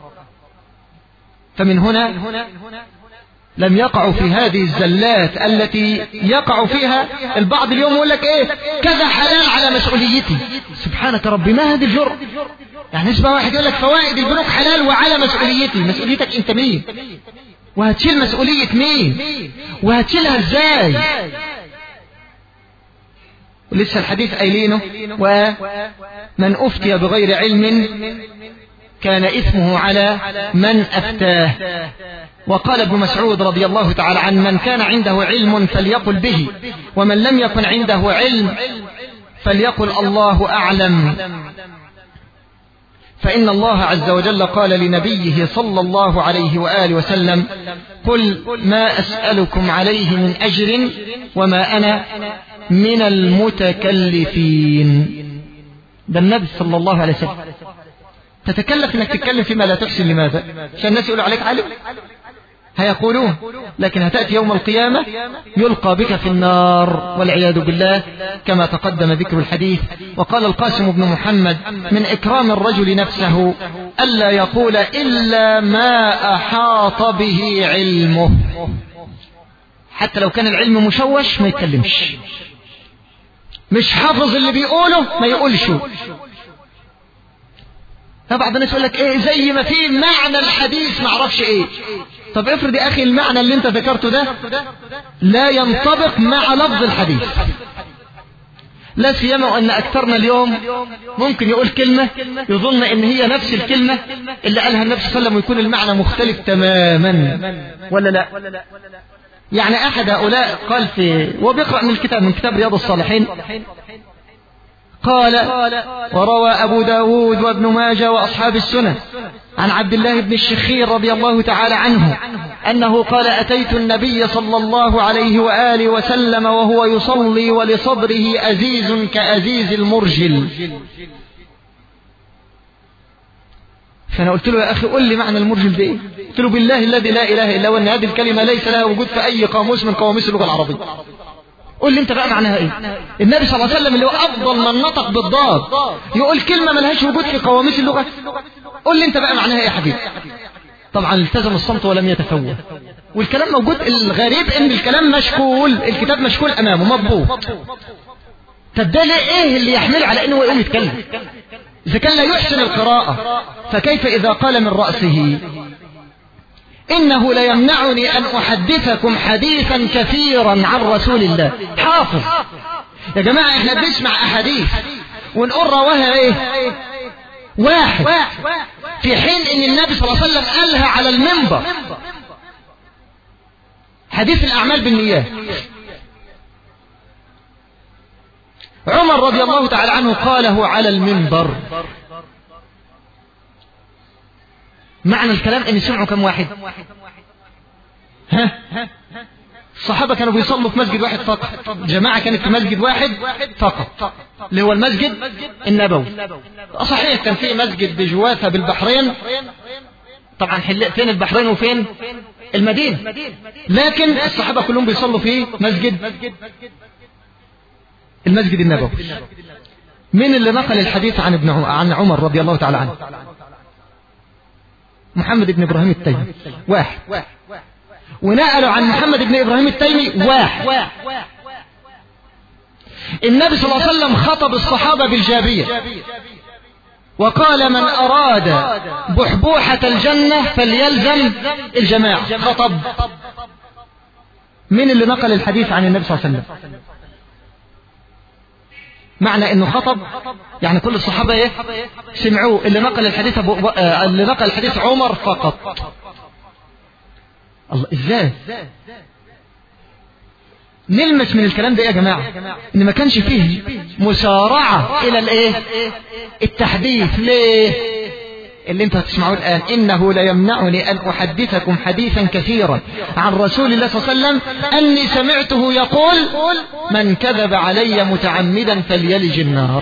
فمن هنا لم يقعوا في هذه الزلات التي يقع فيها البعض اليوم. يقول لك ايه كذا حلال على مسؤوليتي. سبحانك ربي ما هذه الجرأة؟ يعني اسمع واحد يقول لك فوائد البنوك حلال وعلى مسؤوليتي. مسؤوليتك انت مين؟ وهتشيل مسؤولية مين؟ وهتشيلها ازاي؟ ولسه الحديث قايلينه ومن أفتي بغير علم كان إثمه على من أفتاه. وقال ابن مسعود رضي الله تعالى عنه من كان عنده علم فليقل به، ومن لم يكن عنده علم فليقل الله أعلم. فإن الله عز وجل قال لنبيه صلى الله عليه وآله وسلم قل ما أسألكم عليه من أجر وما أنا من المتكلفين. ده النبي صلى الله عليه وسلم. تتكلف انك تتكلم فيما لا تحسن. لماذا؟ عشان الناس يقولوا عليك عالم؟ هيقولون، لكن هتأتي يوم القيامة يلقى بك في النار والعياذ بالله كما تقدم ذكر الحديث. وقال القاسم بن محمد من إكرام الرجل نفسه ألا يقول إلا ما أحاط به علمه. حتى لو كان العلم مشوش ما يتكلمش، مش حافظ اللي بيقوله ما يقولش. بعض الناس يقول لك ايه زي ما في معنى الحديث ما اعرفش ايه. طب افرض يا اخي المعنى اللي انت ذكرته ده لا ينطبق مع لفظ الحديث. لا سيما ان اكثرنا اليوم ممكن يقول كلمة يظن ان هي نفس الكلمة اللي قالها النبي صلى الله عليه وسلم ويكون المعنى مختلف تماما، ولا لا؟ يعني احد هؤلاء قال في وبيقرأ من كتاب رياض الصالحين قال وروى أبو داود وابن ماجه وأصحاب السنن عن عبد الله بن الشخير رضي الله تعالى عنه أنه قال أتيت النبي صلى الله عليه وآله وسلم وهو يصلي ولصدره أزيز كأزيز المرجل. فأنا قلت له يا أخي قل لي معنى المرجل ده إيه؟ قلت له بالله الذي لا إله إلا هو أن هذه الكلمة ليس لها وجود في أي قاموس من قواميس اللغة العربية. قل لي انت بقى معناها ايه؟ النبي صلى الله عليه وسلم اللي هو افضل من نطق بالضاد يقول كلمة ملهاش وجود في قواميس اللغة. قل لي انت بقى معناها ايه يا حبيبي؟ طبعا التزم الصمت ولم يتفوه، والكلام موجود. الغريب ان الكلام مشكول، الكتاب مشكول امامه مضبوط. طب ده ايه اللي يحمله على انه يقوم يتكلم؟ اذا كان لا يحسن القراءة فكيف اذا قال من رأسه إنه ليمنعني أن أحدثكم حديثا كثيرا عن رسول الله. حافظ يا جماعة، احنا بنسمع أحاديث ونقول رواها ايه واحد، في حين ان النبي صلى الله عليه وسلم قالها على المنبر. حديث الأعمال بالنيات. عمر رضي الله تعالى عنه قاله على المنبر. معنى الكلام ان سمعوا كم واحد؟ الصحابة كانوا بيصلوا في مسجد واحد فقط، جماعة كانت في مسجد واحد فقط اللي هو المسجد النبوي. صحيح كان في مسجد بجوافة بالبحرين، طبعا فين البحرين وفين المدينة، لكن الصحابة كلهم بيصلوا في المسجد النبوي. من اللي نقل الحديث عن عمر رضي الله تعالى عنه؟ محمد بن إبراهيم التيمي واحد، ونقلوا عن محمد بن إبراهيم التيمي واحد. النبي صلى الله عليه وسلم خطب الصحابة بالجابية وقال: من أراد بحبوحة الجنة فليلزم الجماعة. خطب. من اللي نقل الحديث عن النبي صلى الله عليه وسلم؟ معنى انه خطب يعني كل الصحابة سمعوه. اللي نقل الحديث عمر فقط. الله، ازاي نلمس من الكلام ده يا جماعة ان ما كانش فيه مسارعة الى التحديث؟ ليه؟ اللي انتوا هتسمعوه الآن: إنه ليمنعني أن أحدثكم حديثا كثيرا عن رسول الله صلى الله عليه وسلم أني سمعته يقول: من كذب علي متعمدا فليلج النار.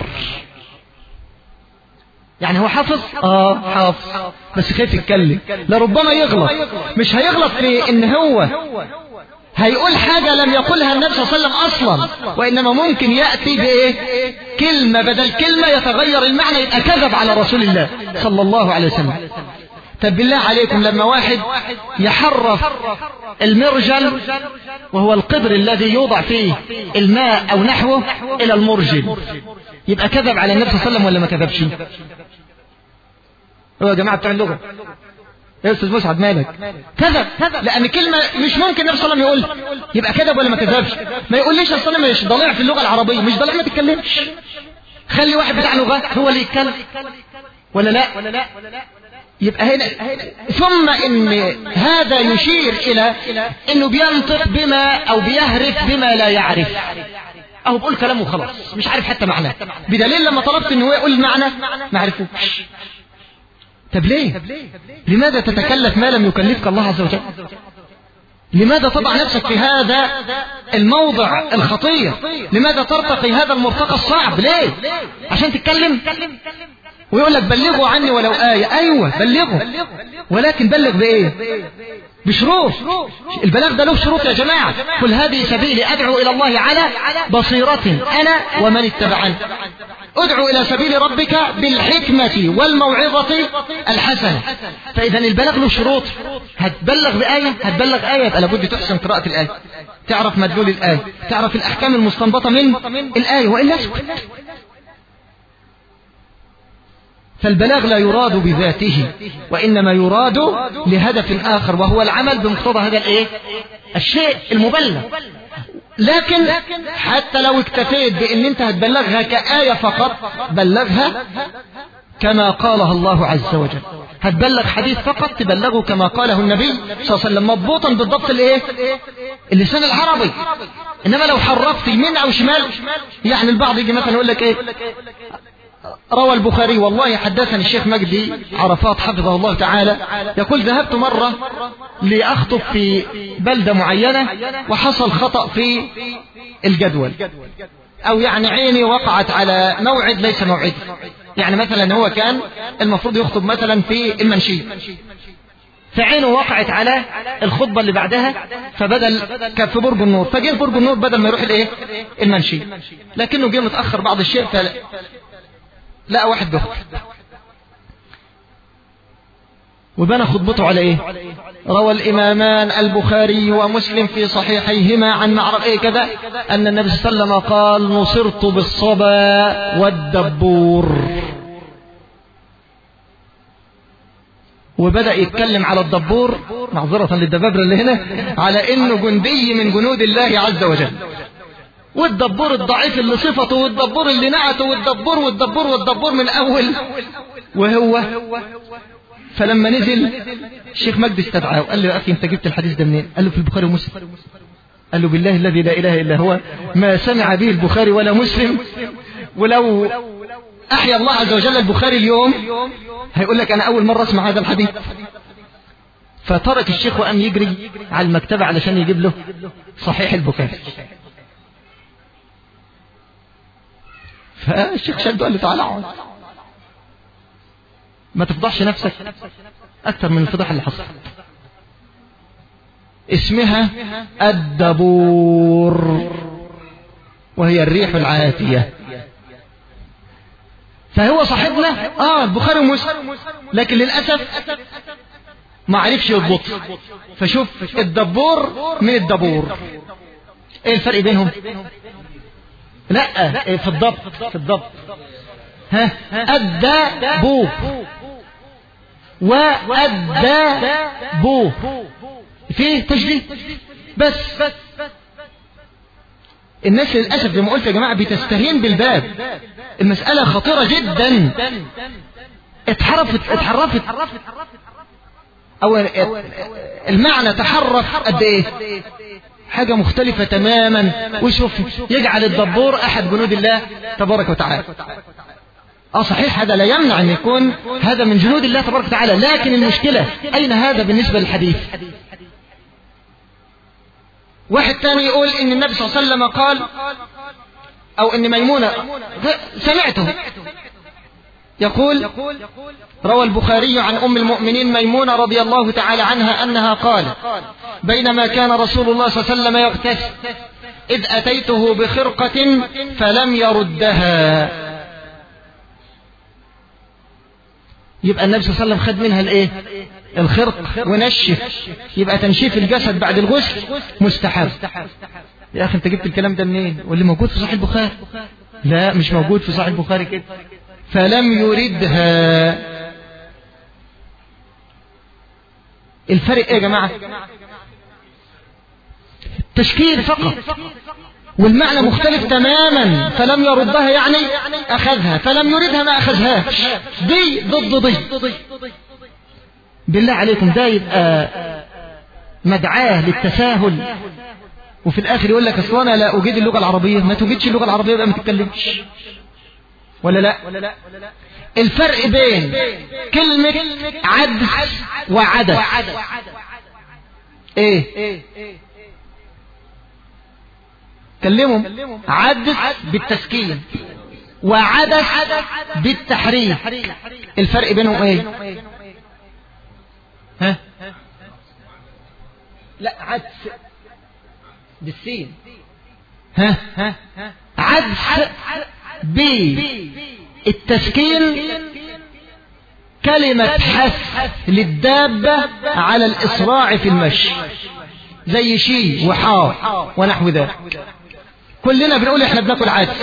يعني هو حافظ؟ حافظ، بس خايف يتكلم، لربما يغلط. مش هيغلط في ان هو هيقول حاجة لم يقولها النبي صلى الله عليه وسلم أصلا، وإنما ممكن يأتي كلمة بدل كلمة يتغير المعنى، يبقى كذب على رسول الله صلى الله عليه وسلم. طب بالله عليكم لما واحد يحرف المرجل وهو القدر الذي يوضع فيه الماء أو نحوه إلى المرجل، يبقى كذب على النبي صلى الله عليه وسلم ولا ما كذبش؟ هو يا جماعة بتوع اللغة يا أستاذ مسعد مالك؟ كذب، لأن كلمة مش ممكن النبي صلى الله عليه وسلم يقول، يبقى كذب ولا ما كذبش؟ ما يقوليش أصلا مش ضليع في اللغة العربية، مش ضليع ما تتكلمش، خلي واحد بتاع لغة هو اللي يتكلم، ولا لا؟ يبقى هنا ثم إن هذا يشير إلى إنه بينطق بما أو بيهرف بما لا يعرف، أو بقول كلامه خلاص مش عارف حتى معناه، بدليل لما طلبت إنه يقول المعنى ما عرفوش. طب ليه؟ لماذا تتكلف ما لم يكلفك الله عز وجل؟ لماذا تضع نفسك في هذا الموضع الخطير؟ لماذا ترتقي هذا المرتقى الصعب؟ ليه؟ عشان تتكلم؟ ويقول لك بلغوا عني ولو آية. أيوة بلغوا، ولكن بلغ بإيه؟ بشروط. البلاغ ده له شروط يا جماعة. قل هذه سبيلي أدعو إلى الله على بصيرة أنا ومن اتبعني. ادعو إلى سبيل ربك بالحكمة والموعظة الحسنة. فإذا البلاغ له شروط. هتبلغ بآية، هتبلغ آية يبقى لابد تحسن قراءة الآية، تعرف مدلول الآية، تعرف الأحكام المستنبطة من الآية، وإلا اسكت. فالبلاغ لا يراد بذاته، وإنما يراد لهدف آخر، وهو العمل بمقتضى هذا الشيء المبلغ. لكن حتى لو اكتفيت بأن انت هتبلغها كآية فقط، بلغها كما قالها الله عز وجل. هتبلغ حديث فقط، تبلغه كما قاله النبي صلى الله عليه وسلم، مضبوطا بالضبط اللسان العربي. إنما لو حرفت يمين أو شمال، يعني البعض يجي مثلا يقول لك روى البخاري، والله حدثني الشيخ مجدي عرفات حفظه الله تعالى يقول: ذهبت مرة لأخطب في بلدة معينة وحصل خطأ في الجدول، أو يعني عيني وقعت على موعد ليس موعد. يعني مثلا هو كان المفروض يخطب مثلا في المنشية، فعينه وقعت على الخطبة اللي بعدها، فبدل كان في برج النور، فجه برج النور بدل ما يروح المنشية، لكنه جه متأخر بعض الشيء، لا واحد بيخطب وبنى خطبته على روى الإمامان البخاري ومسلم في صحيحيهما عن معرف كذا أن النبي صلى الله عليه وسلم قال: نصرت بالصبا والدبور. وبدأ يتكلم على الدبور، معذرة للدبابرة اللي هنا، على إنه جندي من جنود الله عز وجل، والدبور الضعيف اللي صفته، والدبور اللي نعته، والدبور من أول وهو. فلما نزل الشيخ مجدي استدعاه وقال له: يا أخي أنت جبت الحديث ده منين؟ قال له: في البخاري ومسلم. قال له: بالله الذي لا إله إلا هو ما سمع به البخاري ولا مسلم، ولو أحيا الله عز وجل البخاري اليوم هيقول لك أنا أول مرة أسمع هذا الحديث. فترك الشيخ وقام يجري على المكتبة علشان يجيب له صحيح البخاري. فالشيخ شده قال له تعالى اقعد، ما تفضحش نفسك اكتر من الفضح اللي حصل. اسمها الدبور، وهي الريح العاتية. فهو صاحبنا البخاري ومسلم، لكن للأسف ما عرفش يضبط. فشوف الدبور من الدبور، ايه الفرق بينهم؟ لا في الضبط. الدبور والدبور فيه تجديد بس. الناس للأسف زي ما قلت يا جماعة بتستهين بالباب. المسألة خطيرة جدا، اتحرفت او المعنى تحرف قد ايه، حاجة مختلفة تماما. وشوف يجعل الدبور احد جنود الله تبارك وتعالى. صحيح هذا لا يمنع ان يكون هذا من جنود الله تبارك وتعالى، لكن المشكلة اين هذا بالنسبة للحديث؟ واحد تاني يقول ان النبي صلى الله عليه وسلم قال، او ان ميمونة سمعته يقول، روى البخاري عن ام المؤمنين ميمونة رضي الله تعالى عنها انها قالت: بينما كان رسول الله صلى الله عليه وسلم يغتسل اذ اتيته بخرقة فلم يردها. يبقى النبي صلى الله عليه وسلم خد منها الايه؟ الخرق ونشف. يبقى تنشيف الجسد بعد الغسل مستحب. يا اخي انت جبت الكلام ده منين؟ واللي موجود في صحيح البخاري. لا مش موجود في صحيح البخاري كده. فلم يردها. الفرق ايه يا جماعة؟ تشكيل فقط، والمعنى مختلف تماما. فلم يردها يعني اخذها، فلم يردها ما اخذهاش. دي ضد دي. بالله عليكم ده يبقى مدعاه للتساهل، وفي الاخر يقول لك اصل انا لا اجيد اللغة العربية. ما توجدش اللغة العربية يبقى ما تتكلمش، ولا لا؟ الفرق بين كلمة عدس وعدس ايه؟ كلمهم. عدس بالتسكين وعدس بالتحريك. الفرق بينهم ايه؟ لا عدس بالسين. عدس بالتسكين كلمة حث للدابة على الإسراع في المشي، زي شي وحار ونحو ذلك. كلنا بنقول احنا بناكل عدس.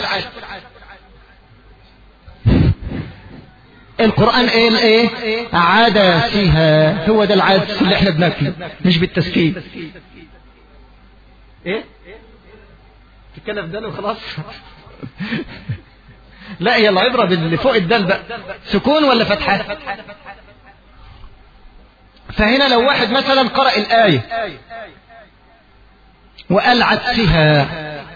القرآن ايه؟ عدسها. هو ده العدس اللي احنا بناكله، مش بالتسكين. ايه تتكلم ده وخلاص. لا هي العبرة باللي فوق الدال بقى، سكون ولا فتحة. فهنا لو واحد مثلا قرأ الآية وقال عدسها،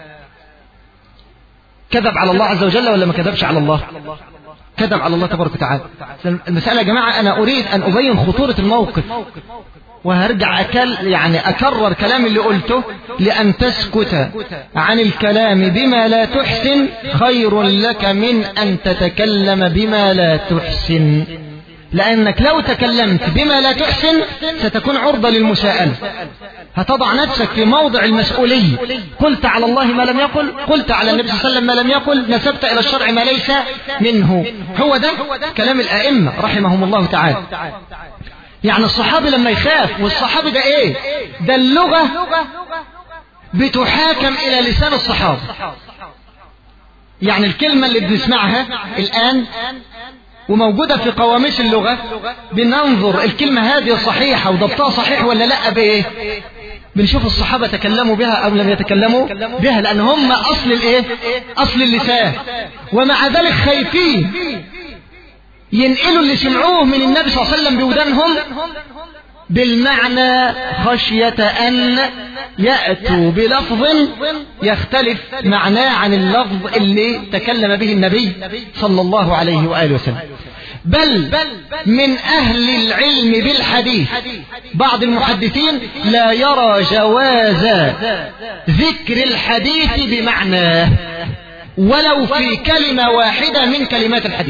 كذب على الله عز وجل ولا ما كذبش على الله؟ كذب على الله تبارك وتعالى. المسألة يا جماعة أنا أريد أن أبين خطورة الموقف، وهرجع أكرر كلام اللي قلته. لأن تسكت عن الكلام بما لا تحسن خير لك من أن تتكلم بما لا تحسن، لأنك لو تكلمت بما لا تحسن ستكون عرضة للمساءلة، هتضع نفسك في موضع المسؤولية. قلت على الله ما لم يقل، قلت على النبي صلى الله عليه وسلم ما لم يقل، نسبت إلى الشرع ما ليس منه. هو ده كلام الآئمة رحمهم الله تعالى. يعني الصحابي لما يخاف، والصحابي ده ايه؟ ده اللغة بتحاكم إلى لسان الصحابة. يعني الكلمة اللي بنسمعها الآن وموجودة في قواميس اللغة، بننظر الكلمة هذه صحيحة وضبطها صحيح ولا لا بإيه؟ بنشوف الصحابة تكلموا بها أو لم يتكلموا بها، لأن هم أصل الإيه؟ أصل اللسان. ومع ذلك خايفين ينقلوا اللي سمعوه من النبي صلى الله عليه وسلم بودانهم بالمعنى خشية أن يأتوا بلفظ يختلف معناه عن اللفظ اللي تكلم به النبي صلى الله عليه وآله وسلم. بل من أهل العلم بالحديث بعض المحدثين لا يرى جواز ذكر الحديث بمعناه ولو في كلمة واحدة من كلمات الحديث.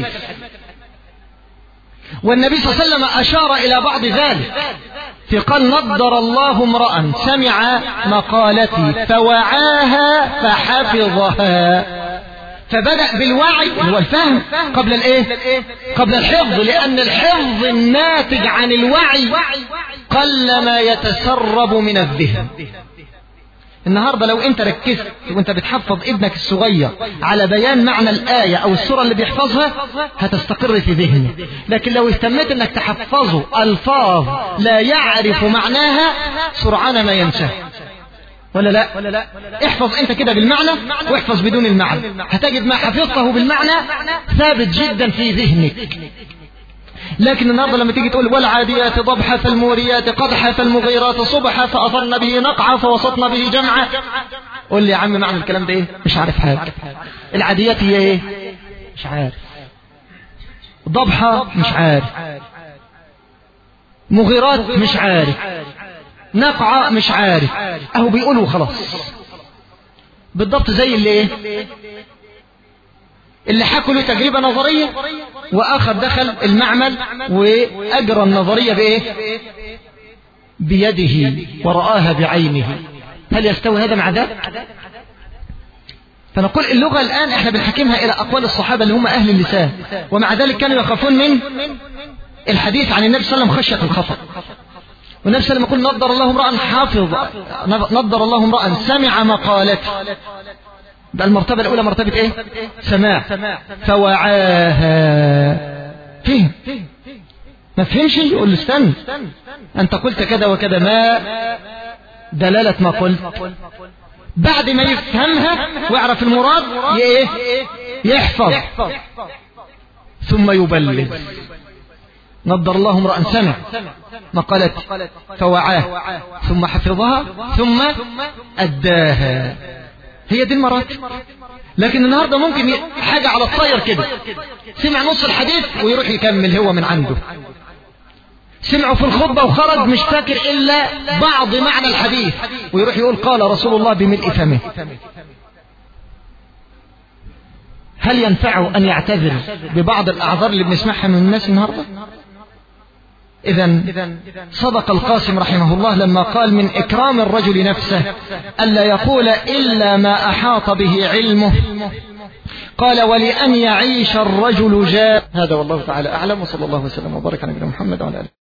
والنبي صلى الله عليه وسلم أشار إلى بعض ذلك فقال: نضر الله امرأ سمع مقالتي فوعاها فحفظها. فبدأ بالوعي هو الفهم قبل الايه؟ قبل الحفظ، لأن الحفظ الناتج عن الوعي قلما يتسرب من الذهن. النهاردة لو انت ركزت وانت بتحفظ ابنك الصغير على بيان معنى الآية او السورة اللي بيحفظها هتستقر في ذهنه، لكن لو اهتميت انك تحفظه الفاظ لا يعرف معناها سرعان ما ينساه. ولا لا؟ احفظ انت كده بالمعنى واحفظ بدون المعنى، هتجد ما حفظته بالمعنى ثابت جدا في ذهنك. لكن النهارده لما تيجي تقول: والعاديات ضبحا فالموريات قدحا فالمغيرات صبحا فأثرن به نقعا فوسطن به جمعا. قول لي يا عم معنى الكلام ده ايه؟ مش عارف حاجة. العاديات هي ايه؟ مش عارف. ضبحا مش عارف. مغيرات مش عارف. نقعة مش عارف. اهو بيقولوا خلاص بالضبط زي اللي حكوا له تجربة نظرية واخر دخل المعمل واجرى النظرية بايه؟ بيده ورآها بعينه. هل يستوي هذا مع ذاك؟ فنقول اللغة الآن احنا بنحكمها الى اقوال الصحابة اللي هم اهل اللسان، ومع ذلك كانوا يخافون من الحديث عن النبي صلى الله عليه وسلم خشية الخطأ. والنبي صلى الله عليه وسلم يقول: نضر الله امرأ حافظ، نضر الله امرأ سمع مقالتي. ده المرتبة الأولى مرتبة ايه؟ سماع. فوعاها. فهم. ما فهمش يقول له: استنى، أنت قلت كذا وكذا، ما دلالة ما قلت. بعد ما يفهمها ويعرف المراد يحفظ ثم يبلغ. نضر الله امرأ سمع مقالتي فوعاه ثم حفظها ثم أداها. هي دي المراتب. لكن النهاردة ممكن حاجة على الطاير كده، سمع نص الحديث ويروح يكمل هو من عنده، سمعوا في الخطبة وخرج مش فاكر إلا بعض معنى الحديث ويروح يقول: قال رسول الله بملء فمه. هل ينفع أن يعتذر ببعض الأعذار اللي بنسمعها من الناس النهاردة؟ إذن صدق القاسم رحمه الله لما قال: من إكرام الرجل نفسه ألا يقول إلا ما أحاط به علمه. قال: ولأن يعيش الرجل جاء. هذا والله تعالى أعلم، وصلى الله وسلم وبارك على نبينا محمد وعلى آله.